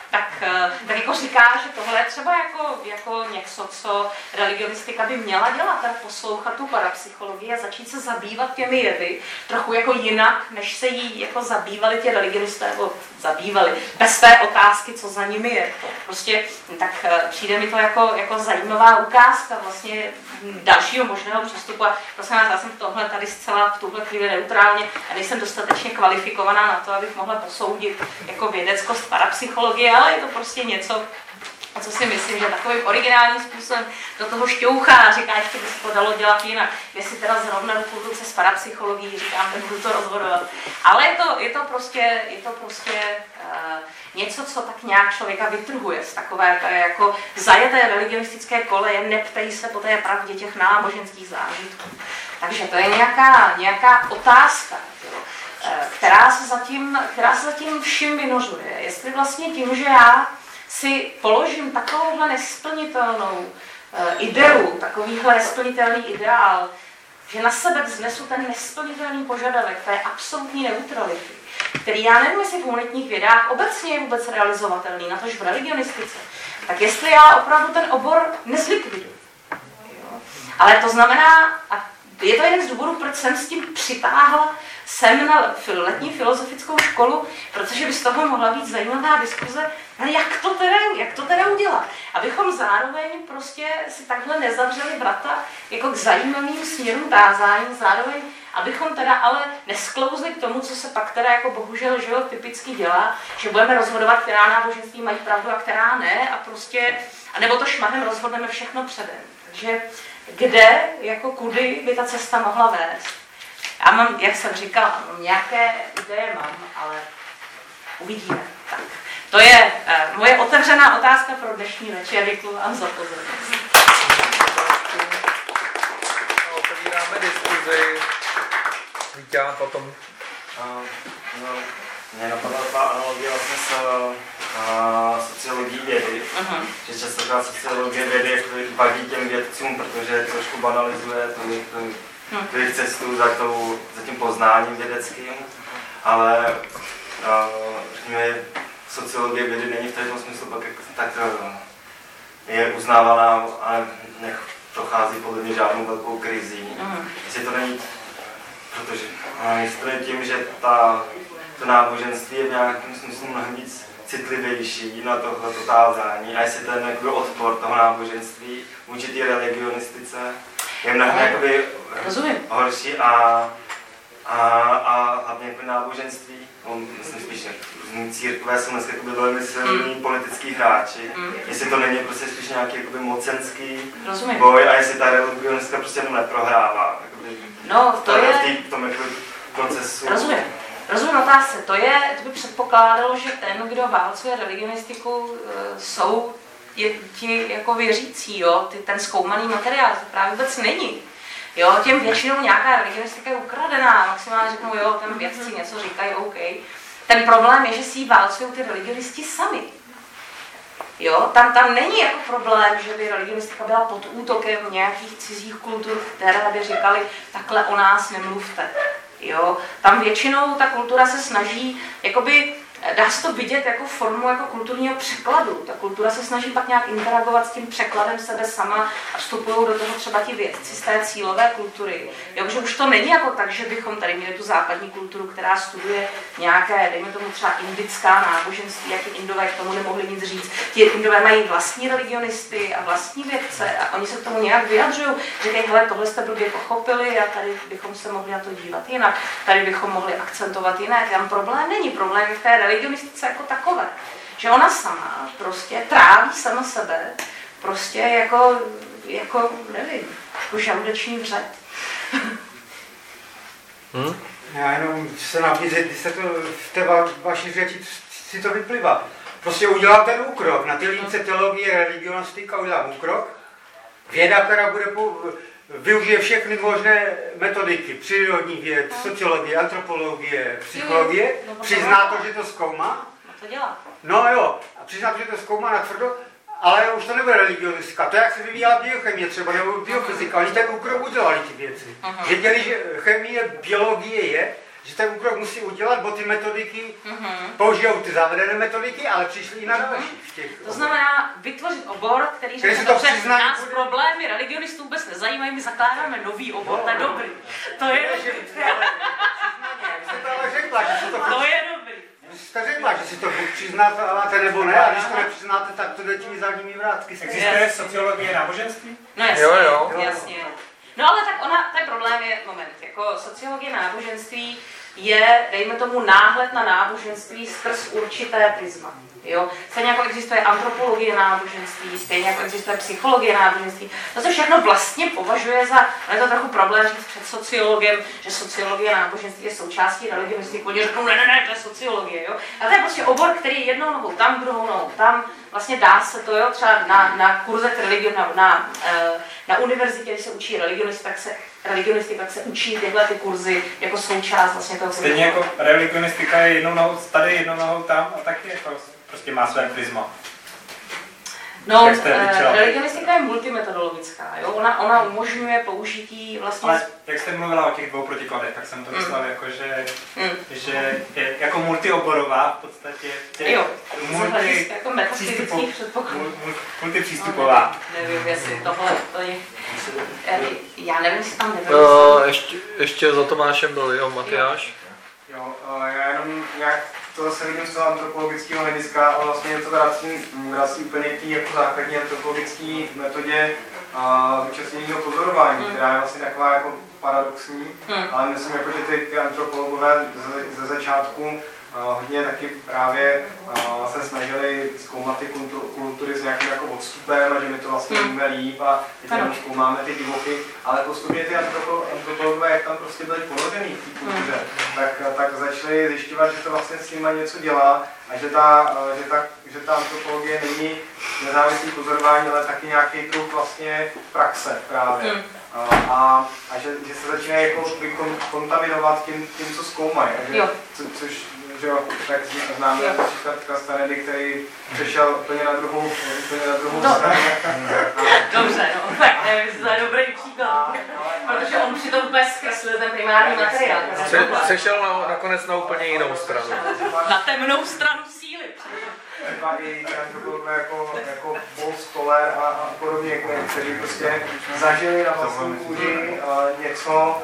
tak jako říká, že tohle je třeba jako něco, co religionistika by měla dělat, teda poslouchat tu parapsychologii a začít se zabývat těmi jevy trochu jako jinak, než se jí jako zabývali ti religionisté, nebo zabývali, bez té otázky, co za nimi je. Prostě tak přijde mi to jako zajímavá ukázka vlastně dalšího možného přístupu a prosím vás, já jsem tohle tady zcela v tuhle chvíli neutrálně a nejsem dostatečně kvalifikovaná na to, abych mohla posoudit jako vědeckost parapsychologie, ale je to prostě něco, a co si myslím, že takovým originálním způsobem do toho šťouchá a říká, ještě by se to dalo dělat jinak. Jestli teda zrovna ruku v ruce s parapsychologií, říkám, nebudu to rozhodovat. Ale je to prostě něco, co tak nějak člověka vytrhuje z takové jako zajeté religionistické koleje, neptej se po té pravdě těch náboženských zážitků. Takže to je nějaká otázka, která se zatím vším vynořuje. Jestli vlastně tím, že já si položím takovouhle nesplnitelnou ideu, takovýhle nesplnitelný ideál, že na sebe vznesu ten nesplnitelný požadavek té absolutní neutrality, který já nevím, jestli v humanitních vědách obecně je vůbec realizovatelný, natož v religionistice, tak jestli já opravdu ten obor nezlikviduji. Ale to znamená, a je to jeden z důvodů, proč jsem s tím přitáhla sem na letní filozofickou školu, protože by z toho mohla být zajímavá diskuze, ale jak to teda udělat? Abychom zároveň prostě si takhle nezavřeli vrata jako k zajímavým směrům tázání, zároveň abychom teda ale nesklouzli k tomu, co se pak teda jako bohužel typicky dělá, že budeme rozhodovat, která náboženství mají pravdu a která ne a prostě, anebo to šmahem rozhodneme všechno předem. Takže kde, jako kudy by ta cesta mohla vést? Já mám, jak jsem říkala, nějaké ideje mám, ale uvidíme. Tak. To je moje otevřená otázka pro dnešní večer. Děkuji vám za pozornost. Otevíráme diskuzi. Vítám potom. Mě napadla taková analogie vlastně s sociologií vědy, že častokrát sociologie vědy vadí těm vědcům, protože trošku banalizuje tu jejich cestu za tím poznáním vědeckým, ale řekněme, sociologie vědy není v tom smyslu tak je uznávaná, ale prochází podle mě žádnou velkou krizí. Jestli to není, protože jestli to není tím, že to náboženství je v nějakém smyslu mnohem víc citlivější na tohleto tázání a jestli ten jakoby odpor toho náboženství vůči té religionistice je mnohem jakoby horší a hlavně jako náboženství, myslím spíš církve jsou dneska velmi silní politický hráči, jestli to není prostě spíš nějaký jakoby mocenský boj a jestli ta religionistka prostě jenom neprohrává. Jakoby, no, to je v tom jakoby procesu. Rozumím otázce. To by předpokládalo, že ten, kdo válcuje religionistiku, jsou ti jako věřící, jo? Ten zkoumaný materiál, to právě vůbec není. Jo, těm většinou nějaká religionistika je ukradená, maximálně řeknou, jo, tam vědci něco říkají, OK. Ten problém je, že si ji válcují ty religionisti sami. Jo, tam není jako problém, že by religionistika byla pod útokem nějakých cizích kultur, které by říkali, takhle o nás nemluvte. Jo, tam většinou ta kultura se snaží, jakoby, dá se to vidět jako formu jako kulturního překladu. Ta kultura se snaží pak nějak interagovat s tím překladem sebe sama a vstupují do toho třeba ti vědci z té cílové kultury. Jo, že už to není jako tak, že bychom tady měli tu západní kulturu, která studuje nějaké, dejme tomu třeba indická náboženství, jak i Indové k tomu nemohli nic říct. Ti Indové mají vlastní religionisty a vlastní vědce a oni se k tomu nějak vyjadřují. Říkají, hele, tohle jste blbě pochopili a tady bychom se mohli na to dívat jinak, tady bychom mohli akcentovat jinak. Tam problém není, problém je v té religionistice jako takové. Že ona sama prostě tráví sama sebe, prostě jako nevím, jako žaludeční vřet. Já jenom se nabízet, když se to v té vaší řeči si to vyplývá. Prostě udělám ten úkrok, na ty lince teologie, religionistika udělám úkrok. Věda, která bude využije všechny možné metodiky, přírodní věd, sociologie, antropologie, psychologie, přizná to, že to zkoumá. No to dělá. No jo, a přizná to, že to zkoumá natvrdo, ale už to nebude religionistika. To, jak se vyvíjela biochemie třeba, nebo biofyzika, oni ten úkrok udělali ty věci. Věděli, že chemie, biologie je, že ten úkrok musí udělat, bo ty metodiky použijou ty zavedené metodiky, ale přišli i na další. To znamená vytvořit obor, který řekne, dobře, nás problémy religionistů vůbec nezajímají, my zakládáme nový obor, to je dobrý. To je dobrý. To je dobrý. Jste řekla, že si to přiznáte nebo ne, a když to nepřiznáte, tak to jde těmi zadními vrátky. Existuje sociologie náboženství? No jasně, jo. Jasně. No ale tak ten problém je, moment, jako sociologie náboženství je, dejme tomu, náhled na náboženství skrz určité prisma. Jo? Stejně jako existuje antropologie náboženství, stejně jako existuje psychologie náboženství. To se všechno vlastně považuje za, je to trochu problém říct před sociologem, že sociologie náboženství je součástí religionistiky, oni řeknou, ne, to je sociologie. Jo? A to je prostě obor, který jednou nohou tam, druhou nohou tam, vlastně dá se to, jo, třeba na kurzech na univerzitě, když se učí religionistiky, tak se učí tyhle ty kurzy jako součást vlastně toho. Stejně jako religionistika je jednou nohou tady, jednou nohou tam a taky jako prostě má své prisma. No, religionistika je multimetodologická, jo? Ona umožňuje použití vlastně... Ale jak jste mluvila o těch dvou protikladech, tak jsem to myslel jako, že je jako multioborová v podstatě. Jo, jako metafyzických předpokladů. Multipřístupová. Nevím, jestli tohle to je... Já nevím, jestli tam nebyl. Ještě za Tomášem byl, jo, Matyáš? Jo, já jenom nějak to zase vidím z toho antropologického hlediska, ale vlastně je to vrací úplně k té jako základní antropologické metodě vyčasněného pozorování, která je vlastně taková jako paradoxní, ale myslím, jako, že ty antropologové ze začátku hodně taky právě se snažili zkoumat ty kultury s nějakým jako odstupem a že my to vlastně víme líp a teď jenom zkoumáme ty divochy, ale postupně ty antropologové, jak tam prostě byli ponořený v té kultuře, tak začali zjišťovat, že to vlastně s nimi něco dělá a že ta antropologie není nezávislý pozorování, ale taky nějaký druh vlastně praxe právě. A že se začínají jako kontaminovat tím, co zkoumají. Což že jo, tak známe například Castanedy, který přešel úplně na druhou stranu. Dobře, no, tak nevím, to je dobrý příklad, protože on přitom úplně zkreslil ten primární materiál. Přešel nakonec na úplně jinou stranu. Na temnou stranu síly. Třeba i antropologové jako Paul Stoller a podobně, kteří prostě zažili na vlastní kůži něco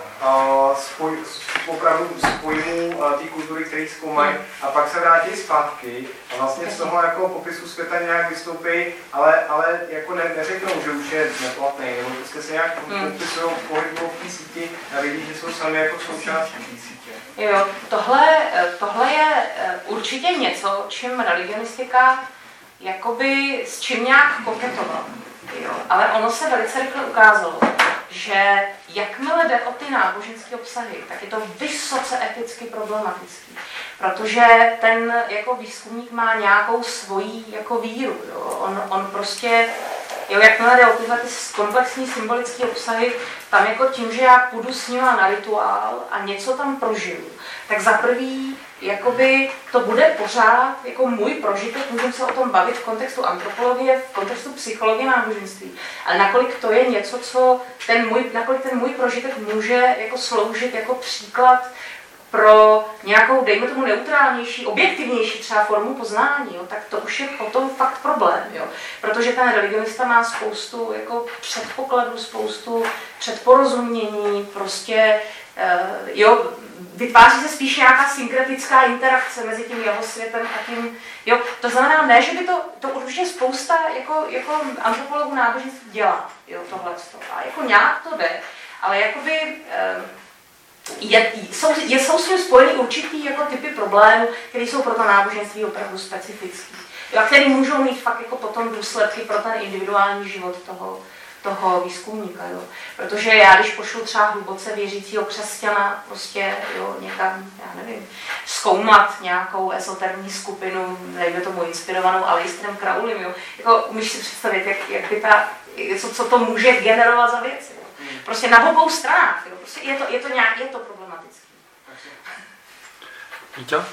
opravdu z pojmů té kultury, který zkoumají, a pak se vrátí zpátky a vlastně z toho jako popisu světa nějak vystoupí, ale jako neřeknou, že už je neplatný, nebo prostě se nějak popisují pohybu v té síti a vidí, že jsou sami jako součástí té sítě. Jo, tohle je určitě něco, čím religionistika jakoby s čím nějak koketovala. Jo, ale ono se velice rychle ukázalo, že jakmile jde o ty náboženské obsahy, tak je to vysoce eticky problematický, protože ten jako výzkumník má nějakou svoji jako víru. Jo. On prostě, jo, jakmile jde o tyhle ty komplexní symbolické obsahy, tam jako tím, že já půjdu s nima na rituál a něco tam prožiju, tak za prvý jakoby to bude pořád jako můj prožitek, můžeme se o tom bavit v kontextu antropologie, v kontextu psychologie náboženství, ale nakolik to je něco, co nakolik ten můj prožitek může jako sloužit jako příklad pro nějakou, dejme tomu, neutrálnější, objektivnější třeba formu poznání, jo, tak to už je potom fakt problém, jo. Protože ten religionista má spoustu jako předpokladů, spoustu předporozumění, prostě jo, vytváří se spíš nějaká synkretická interakce mezi tím jeho světem a tím, jo, to znamená ne, že by to určitě spousta jako antropologů náboženství dělá, jo, tohleto, a jako nějak to jde, ale jakoby jsou s tím spojeny určitý jako typy problémů, které jsou pro to náboženství opravdu specifický, jo, a které můžou mít fakt jako potom důsledky pro ten individuální život toho výzkumníka, jo. Protože já, když pošlu třeba hluboce věřícího křesťana prostě, jo, někam, já nevím, zkoumat nějakou esoterní skupinu, dejme tomu inspirovanou Aleisterem Crowleym, jo, jako umíš si představit, jak by co to může generovat za věci, jo. Prostě na obou stranách, jo, prostě je to problematické. Víťa?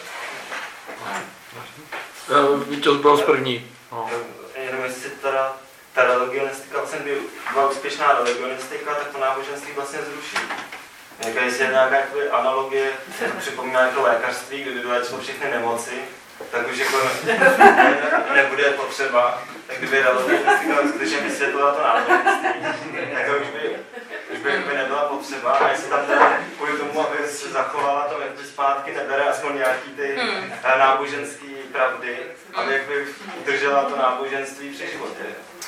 Vítěz byl z první. No. Jenom jestli teda ta religionistika vlastně byla úspěšná religionistika, tak to náboženství vlastně zruší. Jako jestli je nějaká analogie, připomíná jako lékařství, kdy vyléčilo všechny nemoci, tak už jako nebude potřeba, tak kdyby relativistika skutečně vysvětlila to náboženství, tak už by nebyla potřeba, a jestli tam teda kvůli tomu, aby se zachovala to, jak by zpátky nebere aspoň nějaký ty náboženský pravdy, aby jakby udržela to náboženství při životě.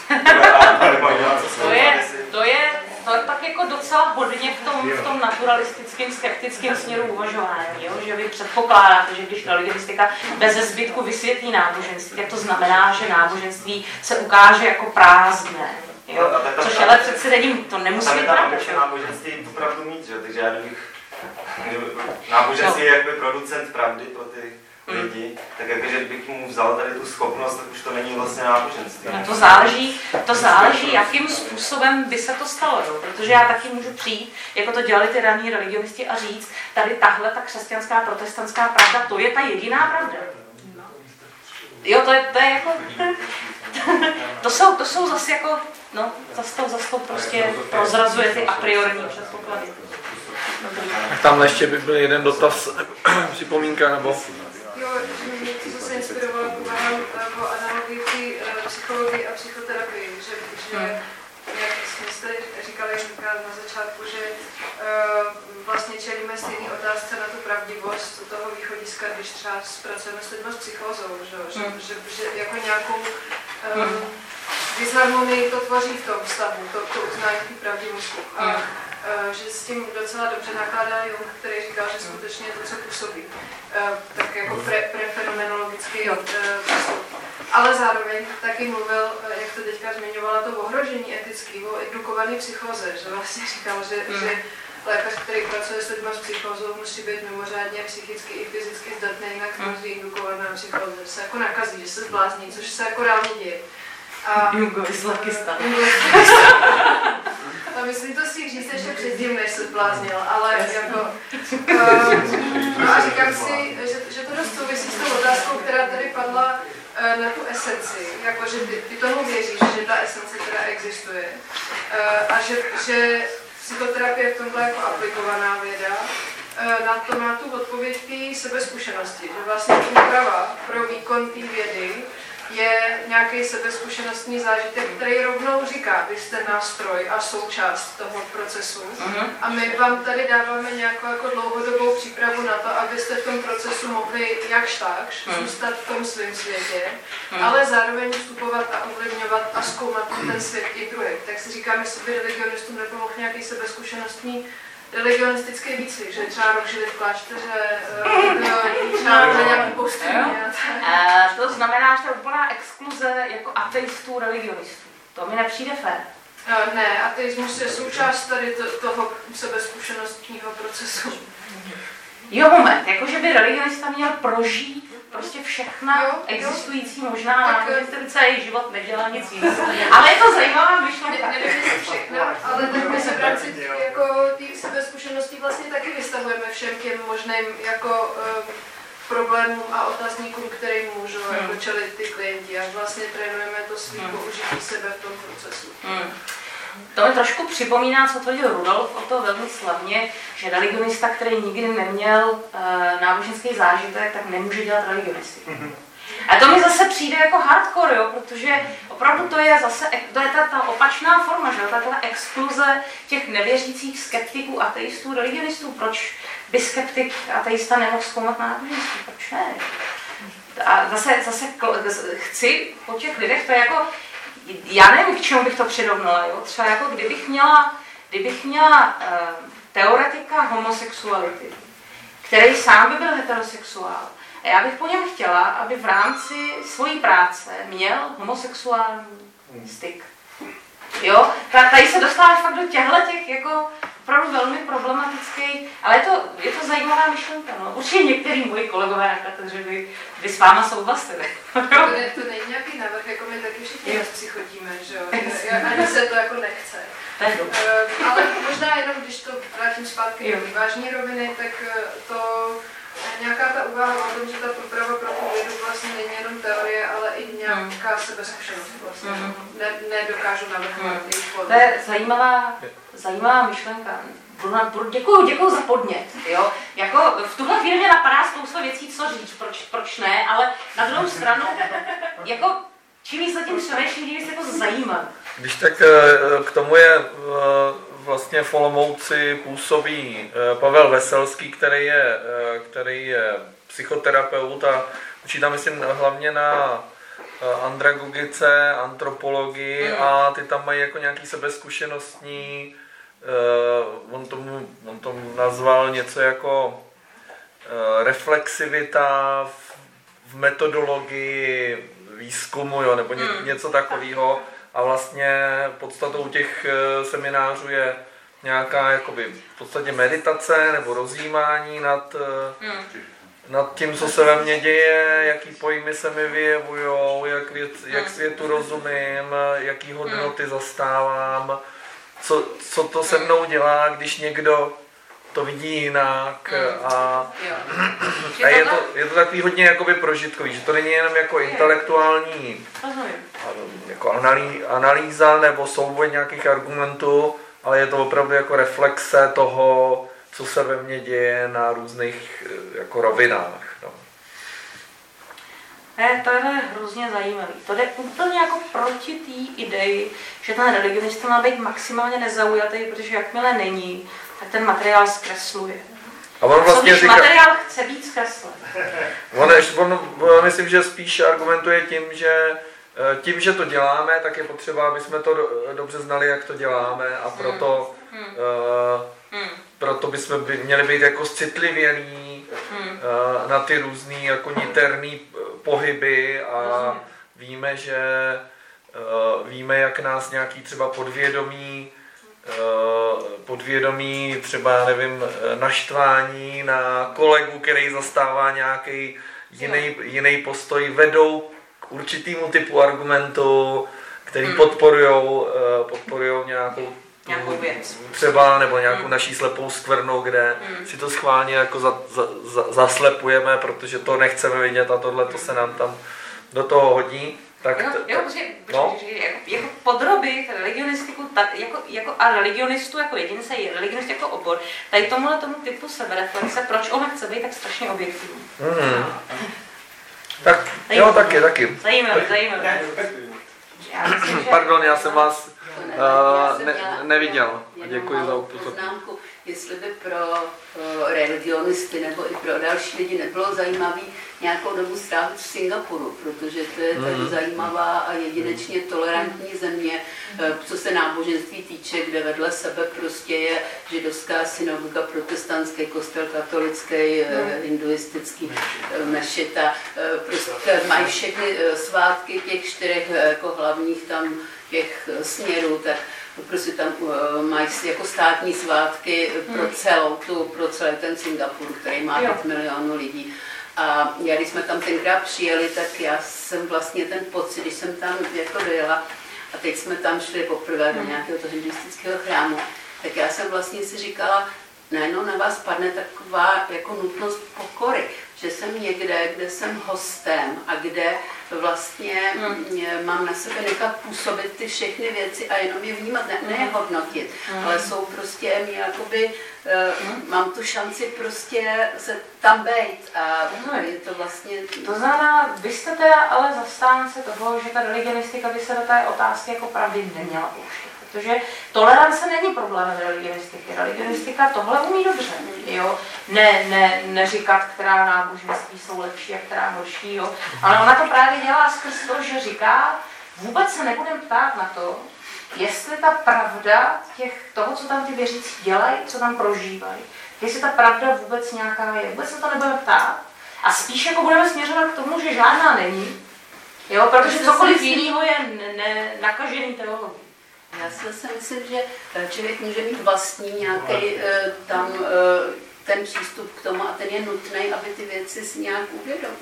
To je tak jako docela hodně v tom naturalistickém, skeptickém směru uvažování, jo? Že vy předpokládáte, že když religionistika beze zbytku vysvětlí náboženství, tak to znamená, že náboženství se ukáže jako prázdné. Jo? Což ale přece není, to nemusí být pravda. Tam náboženství opravdu mít, že? Takže já náboženství je jakby producent pravdy pro ty lidi, tak jakože bych mu vzal tady tu schopnost, tak už to není vlastně náboženství. No to záleží, jakým způsobem by se to stalo, jo? Protože já taky můžu přijít, jako to dělali ty raní religionisti a říct, tady tahle ta křesťanská, protestantská pravda, to je ta jediná pravda. Jo, to je jako, to jsou zase jako, no, zase to prostě prozrazuje ty a priorní předpoklady. Tamhle ještě by byl jeden dotaz, připomínka nebo... Jo, mě to zase inspirovalo o analogii psychologii a psychoterapii, že jak jsme jste říkali na začátku, že vlastně čelíme stejné otázce na tu pravdivost toho východiska, když třeba pracujeme s lidmi s psychózou, že jako nějakou disharmonii to tvoří v tom stavu, to uznání té pravdivosti. Že s tím docela dobře nakládá Jung, který říkal, že skutečně to, co působí, tak jako prefenomenologický přístup. Ale zároveň taky mluvil, jak to teďka zmiňovala, to ohrožení etický, o indukované psychóze, že vlastně říkal, že lékař, který pracuje s lidmi s psychózou, musí být mimořádně psychicky i fyzicky zdatný, jinak hrozí indukovaná psychóze, že se jako nakazí, že se zblázní, což se jako reálně děje. Jungovi slakista. A myslím to si říct ještě předtím, než se zbláznil, ale jako... No a říkám si, že to dost souvisí s tou otázkou, která tady padla na tu esenci. Jako, že ty tomu věříš, že ta esence teda existuje. A že psychoterapie je v tomhle jako aplikovaná věda. Na tu odpověď té sebezkušenosti, že vlastně úprava pro výkon té vědy je nějaký sebezkušenostní zážitek, který rovnou říká, vy jste nástroj a součást toho procesu a my vám tady dáváme nějakou jako dlouhodobou přípravu na to, abyste v tom procesu mohli jakž takž zůstat v tom svém světě, ale zároveň vstupovat a ovlivňovat a zkoumat ten svět i druhý. Tak si říkám, jestli by religionistům nepomohl nějaký sebezkušenostní religionistický výcvik, že třeba rok žili v klášteře, třeba na nějaký postupně. To znamená, že to je úplná exkluze jako ateistů, religionistů. To mi nepřijde fér. Ne, ateismus je součást tady toho sebezkušenostního procesu. Jo, moment, jakože by religionista měl prožít prostě všechna existující možná náhodě, ten celý život nedělá nic jiného. Ale je to zajímavá myšlenka. Nevím, jestli všechna, ale tak my se v rámci jako té sebezkušeností vlastně taky vystavujeme všem těm možným jako problémům a otazníkům, kterým můžou jako čelit ty klienti a vlastně trénujeme to svým použití sebe v tom procesu. To mi trošku připomíná, co tvrdil Rudolf o to velmi slavně, že religionista, který nikdy neměl náboženský zážitek, tak nemůže dělat religionistiku. A to mi zase přijde jako hardcore, jo, protože opravdu to je zase, to je ta opačná forma, že jo, ta exkluze těch nevěřících skeptiků, ateistů, religionistů. Proč by skeptik, ateista nemohl zkoumat náboženství? Proč ne? A zase chci po těch lidech, to je jako, já nevím, k čemu bych to přirovnala, jo? Třeba jako kdybych měla teoretika homosexuality, který sám by byl heterosexuál, a já bych po něm chtěla, aby v rámci svojí práce měl homosexuální styk. Jo? Tady se dostáváš fakt do těch jako opravdu velmi problematický, ale je to zajímavá myšlenka. No. Určitě některý moji kolegové na katedře by s váma souhlasili. To není nějaký návrh, jako my taky všichni rozpsychodíme, že jo? Ani se to jako nechce. Ale možná jenom, když to vrátím zpátky do vážné roviny, tak to nějaká ta úvaha o tom, že ta poprava pro tu vědu vlastně není jenom teorie, ale i nějaká sebezkušenost vlastně. Nedokážu navrhnout jejich formu. To je zajímavá myšlenka. Děkuju za podnět, jo. Jako v tuhle chvíli mě napadá spousta věcí, co říct, proč ne, ale na druhou stranu, jako čím víc za tím přemýšlím, tím víc jako zajímavý. Když tak k tomu je vlastně v Olomouci působí Pavel Veselský, který je psychoterapeut a učí tam, myslím, hlavně na andragogice, antropologii a ty tam mají jako nějaký sebezkušenostní, on to nazval něco jako reflexivita v metodologii výzkumu, jo, nebo něco takového. A vlastně podstatou těch seminářů je nějaká jakoby v podstatě meditace nebo rozjímání nad tím, co se ve mně děje, jaký pojmy se mi vyjevujou, jak světu rozumím, jaký hodnoty zastávám, co to se mnou dělá, když někdo to vidí jinak a je to takový hodně jakoby prožitkový, že to není jenom jako intelektuální jako analýza nebo souboj nějakých argumentů, ale je to opravdu jako reflexe toho, co se ve mně děje na různých jako rovinách. No. To je hrozně zajímavý. To jde úplně jako proti té ideji, že ten religionista má být maximálně nezaujatý, protože jakmile není, tak ten materiál zkresluje. A on vlastně říká, materiál chce být zkreslen. On myslím, že spíš argumentuje tím, že to děláme, tak je potřeba, aby jsme to dobře znali, jak to děláme a proto bychom měli být jako citlivělí na ty různý jako niterný pohyby a víme, jak nás nějaký třeba podvědomí třeba, nevím, naštvání na kolegu, který zastává nějaký jiný postoj, vedou k určitýmu typu argumentu, který podporujou nějakou věc. Třeba, nebo nějakou naší slepou skvrnu, kde si to schválně jako zaslepujeme, protože to nechceme vidět a tohle to se nám tam do toho hodí. Tak jako podrobit religionistiku a religionistu jako jedince i religionist jako obor, tady tomu typu sebereflexe, proč ona chce být tak strašně objektivní. Tak, jo, taky. Zajímavé. Pardon, já jsem vás neviděl. Děkuji za poznámku. Jestli by pro religionisty nebo i pro další lidi nebylo zajímavé nějakou dobu strávit v Singapuru, protože to je tady zajímavá a jedinečně tolerantní země, co se náboženství týče, kde vedle sebe prostě je židovská synagoga, protestantský kostel, katolický, hinduistický mešita. Prostě mají všechny svátky těch 4 jako hlavních tam těch směrů, tak prostě tam mají jako státní svátky pro celý ten Singapur, který má 5 milionů lidí. A já, když jsme tam tenkrát přijeli, tak já jsem vlastně ten pocit, když jsem tam jako dojela, a teď jsme tam šli poprvé do nějakého toho hinduistického chrámu, tak já jsem vlastně si říkala, najednou na vás padne taková jako nutnost pokory, že jsem někde, kde jsem hostem a kde vlastně mám na sebe nechat působit ty všechny věci a jenom je vnímat, ne hodnotit, ale jsou prostě mě jakoby, mám tu šanci prostě se tam bejt a je to vlastně... To znamená, vy jste teda ale zastánce toho, že ta religionistika by se do té otázky jako pravdy neměla pouštět. Protože tolerance není problém religionistiky. Religionistika tohle umí dobře, jo. Neříkat, která náboženství jsou lepší a která horší, jo. Ale ona to právě dělá skrz to, že říká, vůbec se nebudeme ptát na to, jestli ta pravda toho, co tam ty věřící dělají, co tam prožívají, jestli ta pravda vůbec nějaká je. Vůbec se to nebudeme ptát. A spíš jako budeme směřovat k tomu, že žádná není, jo, protože cokoliv jiného je nakažený teologií. Já si myslím, že člověk může mít vlastní nějaký ten přístup k tomu a ten je nutný, aby ty věci si nějak uvědomil.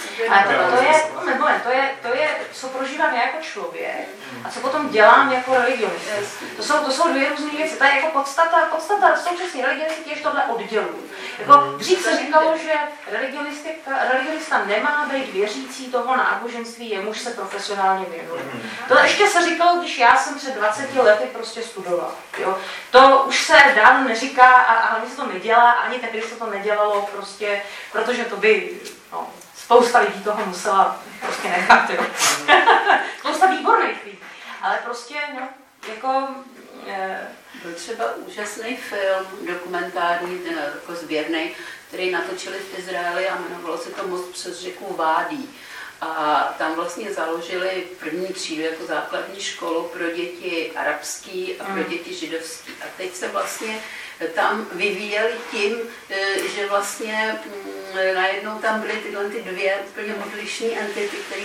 To je, co prožívám já jako člověk a co potom dělám jako religionist. To jsou 2 různé věci. To je jako podstata současné religionistiky, že tohle oddělují. Jako dřív se říkalo, že religionista nemá být věřící toho náboženství, jemuž se profesionálně věnuje. To ještě se říkalo, když já jsem před 20 lety prostě studoval. Jo. To už se dávno neříká a hlavně se to nedělá, ani tehdy se to nedělalo prostě, protože to by, no, spousta lidí toho musela prostě nechat, jo. Spousta výborných lidí, ale prostě, no, jako... Byl třeba úžasný film, dokumentární, ten jako sběrný, který natočili v Izraeli a jmenovalo se to Most přes řeku Vádí. A tam vlastně založili první třídu jako základní školu pro děti arabský a pro děti židovský. A teď se vlastně tam vyvíjeli tím, že vlastně najednou tam byly tyhle ty dvě úplně odlišné entity, které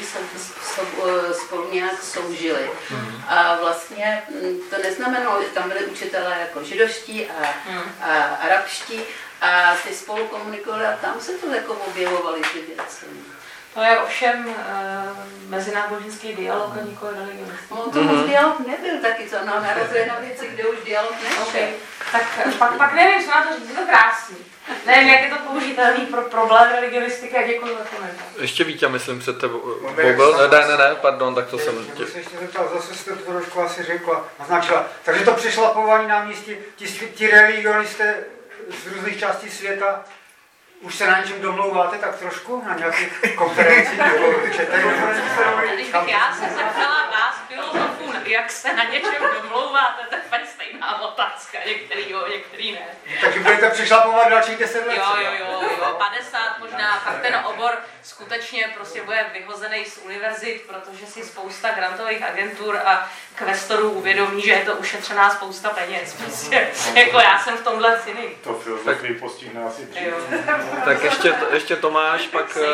spolu nějak soužily. A vlastně to neznamenalo, že tam byly učitelé jako židovští a arabští a ty spolu komunikovali a tam se to jako objevovaly ty věci. To je ovšem mezináboženský dialog a nikoli religionistní. No, to moc dialog nebyl taky, co nám narazuje na věci, kde už dialog nešel. Okay. Tak pak nevím, co na to říct, je to krásný. Nevím, jak je to použitelný pro problém religionistiky a děkuji za komentář. Ještě Vítě, myslím, před tebou. Ne, pardon, tak to jsem... Já bych se ještě zeptal, zase jste to trošku asi řekla, naznačila. Takže to přešlapování náměstí, ti religionisté z různých částí světa, už se na něčem domlouváte tak trošku? Na nějakých konferencích nebo četech? Když bych já se zeptala vás, filozofů, jak se na něčem domlouváte, tak je stejná otázka. Některý jo, některý ne. Takže budete přešlapovat dalších 10 let? Jo, 50 možná. Pak ten obor skutečně prostě bude vyhozený z univerzit, protože si spousta grantových agentur a kvestorů uvědomí, že je to ušetřená spousta peněz. Prostě, jako já jsem v tomhle cynik. To filozofii postihne asi dřív. Tak ještě Tomáš,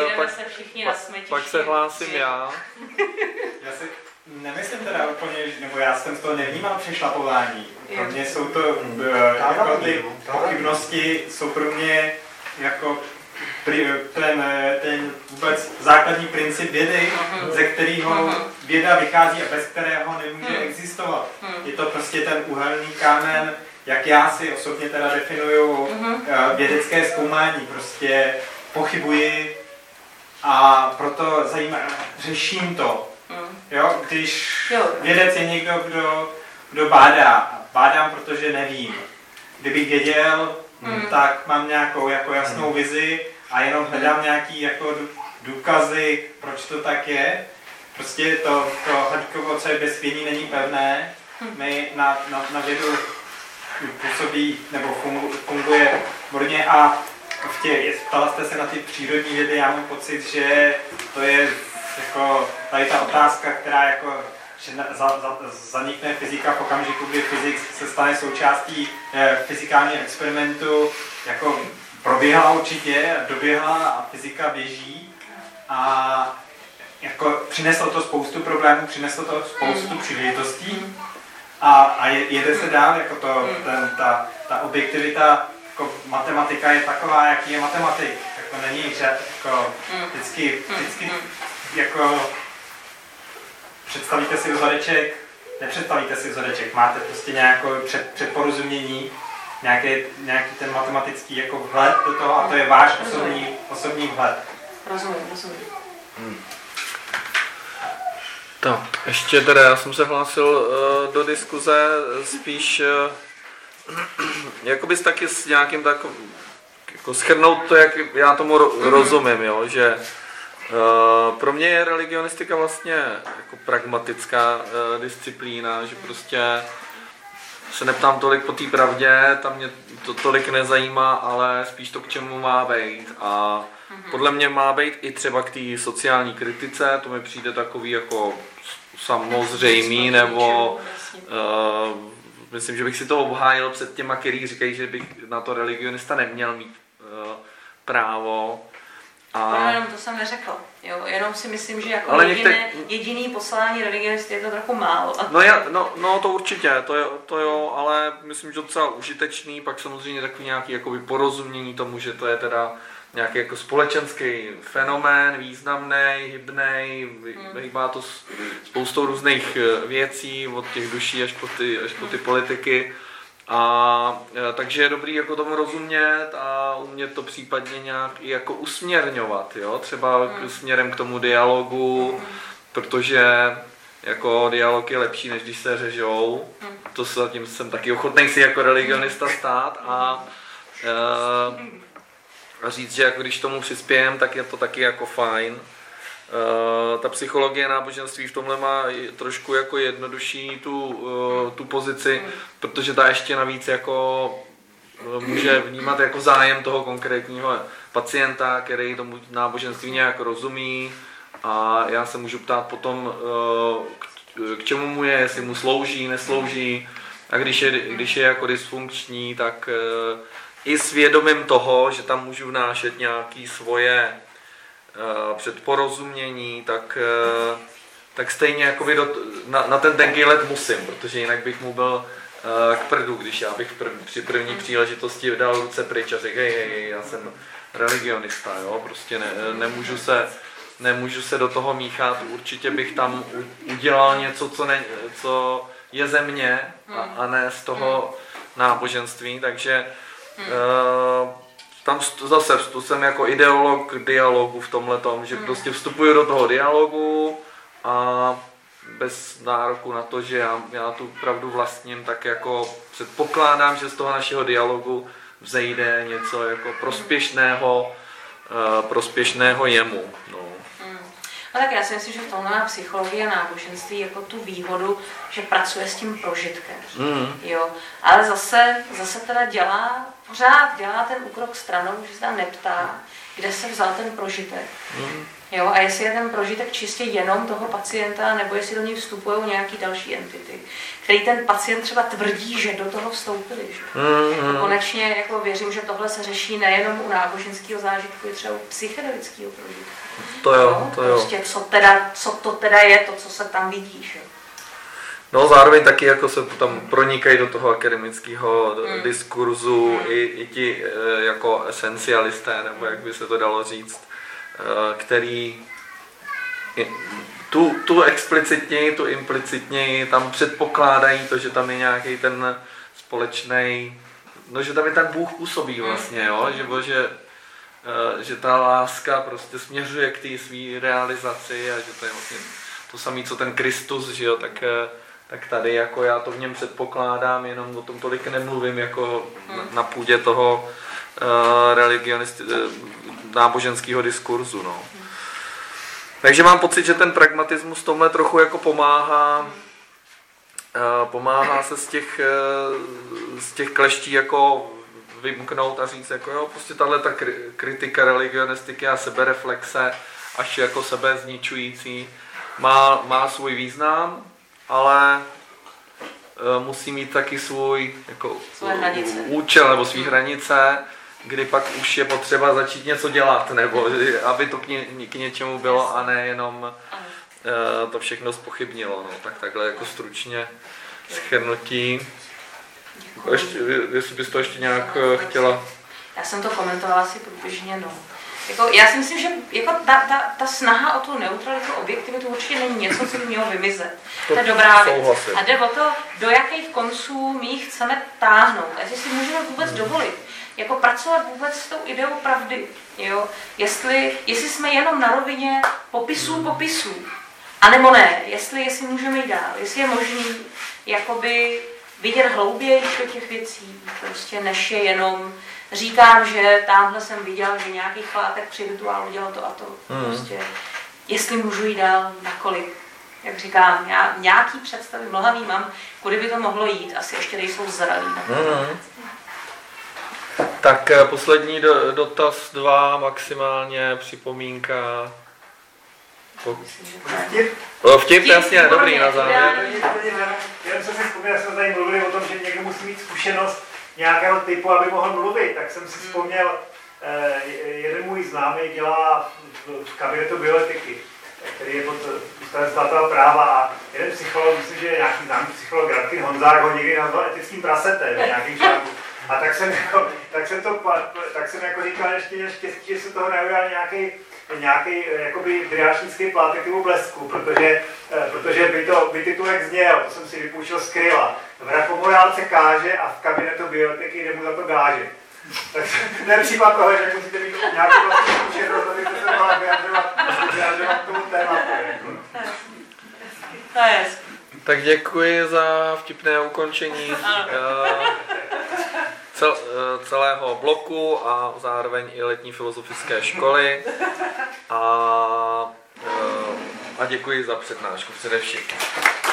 pak se hlásím já. Já si nemyslím teda úplně, nebo já jsem z toho nevnímal přešlapování. Pro mě jsou to, jako ty pochybnosti jsou pro mě jako ten vůbec základní princip vědy, ze kterého věda vychází a bez kterého nemůže existovat. Je to prostě ten úhelný kámen, jak já si osobně teda definuju vědecké zkoumání. Prostě pochybuji a proto řeším to. Jo? Když vědec je někdo, kdo bádá. Bádám, protože nevím. Kdybych věděl, tak mám nějakou jako jasnou vizi a jenom hledám nějaký jako důkazy, proč to tak je. Prostě to hladkovo, co je bez pění, není pevné. My na vědu působí nebo funguje hodně a ptala jste se na ty přírodní vědy, já mám pocit, že to je jako tady ta otázka, která jako že zanikne fyzika v okamžiku, kdy fyzik se stane součástí fyzikálního experimentu, jako proběhla určitě, doběhla a fyzika běží a jako přineslo to spoustu problémů, přineslo to spoustu příležitostí a jede se dál, jako ta objektivita, jako matematika je taková, jaký je matematik, jako není, že jako vždycky jako představíte si vzoreček, nepředstavíte si vzoreček, máte prostě nějakou předporozumění, nějaký ten matematický jako vhled do toho a to je váš osobní vhled. Rozumím. Tak, ještě teda, já jsem se hlásil do diskuze spíš jakoby taky s nějakým takovým, jako shrnout to, jak já tomu rozumím, jo, že pro mě je religionistika vlastně jako pragmatická disciplína, že prostě se neptám tolik po té pravdě, tam mě to tolik nezajímá, ale spíš to, k čemu má být. A podle mě má být i třeba k té sociální kritice, to mi přijde takový jako samozřejmý, nebo myslím, že bych si to obhájil před těma, který říkají, že bych na to religionista neměl mít právo. A... Jenom to jsem neřekla, jo, jenom si myslím, že jako jediný poslání religionisty je to trochu málo. No to určitě, to jo, ale myslím, že docela užitečný, pak samozřejmě takový nějaký jakoby porozumění tomu, že to je teda nějaký jako společenský fenomén, významný, hybnej, hýbá to spoustou různých věcí, od těch duší až po ty politiky. Takže je dobrý jako tomu rozumět a umět to případně nějak i jako usměrňovat, jo? Třeba směrem k tomu dialogu, protože jako dialog je lepší, než když se řežou. To zatím jsem taky ochotný si jako religionista stát a říct, že jako když tomu přispějem, tak je to taky jako fajn. Ta psychologie náboženství v tomhle má trošku jako jednodušší tu pozici, protože ta ještě navíc jako může vnímat jako zájem toho konkrétního pacienta, který tomu náboženství nějak rozumí, a já se můžu ptát potom, k čemu mu je, jestli mu slouží, neslouží, a když je jako dysfunkční, tak i s vědomím toho, že tam můžu vnášet nějaké svoje předporozumění, tak stejně jakoby na ten tenký let musím, protože jinak bych mu byl k prdu, když já bych při první příležitosti dal ruce pryč a řekl, hej, já jsem religionista, jo, prostě nemůžu se do toho míchat, určitě bych tam udělal něco, co je ze mě a ne z toho náboženství, takže tam zase jsem jako ideolog dialogu v tomhletom, že prostě vstupuju do toho dialogu a bez nároku na to, že já tu pravdu vlastním, tak jako předpokládám, že z toho našeho dialogu vzejde něco jako prospěšného jemu. No. No tak já si myslím, že v tomhle má psychologie a náboženství jako tu výhodu, že pracuje s tím prožitkem. Jo. Ale zase teda pořád dělá ten úkrok stranou, že se tam neptá, kde se vzal ten prožitek. Jo, a jestli je ten prožitek čistě jenom toho pacienta, nebo jestli do něj vstupují nějaký další entity, který ten pacient třeba tvrdí, že do toho vstoupili. Že? Konečně jako věřím, že tohle se řeší nejenom u náboženského zážitku, i třeba u psychedelického prožitku. To jo. Prostě co to teda je, to, co se tam vidí. Že? No zároveň taky jako se tam pronikají do toho akademického diskurzu i ti jako esencialisté, nebo jak by se to dalo říct, který tu explicitněji, tu implicitněji tam předpokládají to, že tam je nějaký ten společný, no že tam je ten Bůh působí vlastně, jo, že ta láska prostě směřuje k té své realizaci a že to je vlastně to samé, co ten Kristus, že jo, tak tady jako já to v něm předpokládám, jenom o tom tolik nemluvím jako na půdě toho náboženského diskurzu. No. Takže mám pocit, že ten pragmatismus tomhle trochu jako pomáhá se z těch kleští jako vymknout a říct, jako jo, prostě tahleta kritika religionistiky a sebereflexe až jako sebezničující má svůj význam, ale musí mít taky svůj jako účel nebo svý hranice, kdy pak už je potřeba začít něco dělat, nebo aby to k něčemu bylo a ne jenom to všechno zpochybnilo. No. Tak takhle jako stručně shrnutí. Jestli bys to ještě nějak chtěla? Já jsem to komentovala asi průběžně, no. Jako, já si myslím, že jako ta snaha o tu neutralitu, objektivitu určitě není něco, co by mělo vymizet. To je dobrá věc. A jde o to, do jakých konců my ji chceme táhnout. A jestli si můžeme vůbec dovolit jako pracovat vůbec s tou ideou pravdy. Jo? Jestli jsme jenom na rovině popisů, anebo ne, jestli můžeme jít dál, jestli je možný jakoby vidět hlouběji do těch věcí, prostě než je jenom říkám, že tamhle jsem viděl, že nějaký chlátek při rituálu dělal to a to. Prostě, jestli můžu jít dál, nakolik. Jak říkám, já nějaký představy mlhavý mám, kudy by to mohlo jít, asi ještě nejsou zralý. Tak poslední dotaz 2, maximálně připomínka. Vtip, jasně, dobrý na závěr. Jenom jsem si vzpomněl, že jsme tady mluvili o tom, že někdo musí mít zkušenost nějakého typu, aby mohl mluvit, tak jsem si vzpomněl, jeden můj známý dělá v kabinetu bioetiky, který je pod Ústavem státního práva, a jeden psycholog, myslím, že je nějaký známý psycholog, Radkin Honzák, ho někdy nazval etickým prasetem v nějakým článku. A tak jsem jako říkal, ještě štěstí, že se toho neudělal nějaký jakoby driášnický plátek typu Blesku, protože by titulek zněl, to jsem si vypůjčil z Kryla. Vrah pořád se káže a v kabinetu biotiky jde mu za to gáže. Takže to je případ toho, že musíte mít nějakou vlastní zkušenost, abyste se mohla vyjadřovat tomu tématu. To je. Tak děkuji za vtipné ukončení celého bloku a zároveň i letní filozofické školy. A děkuji za přednášku především.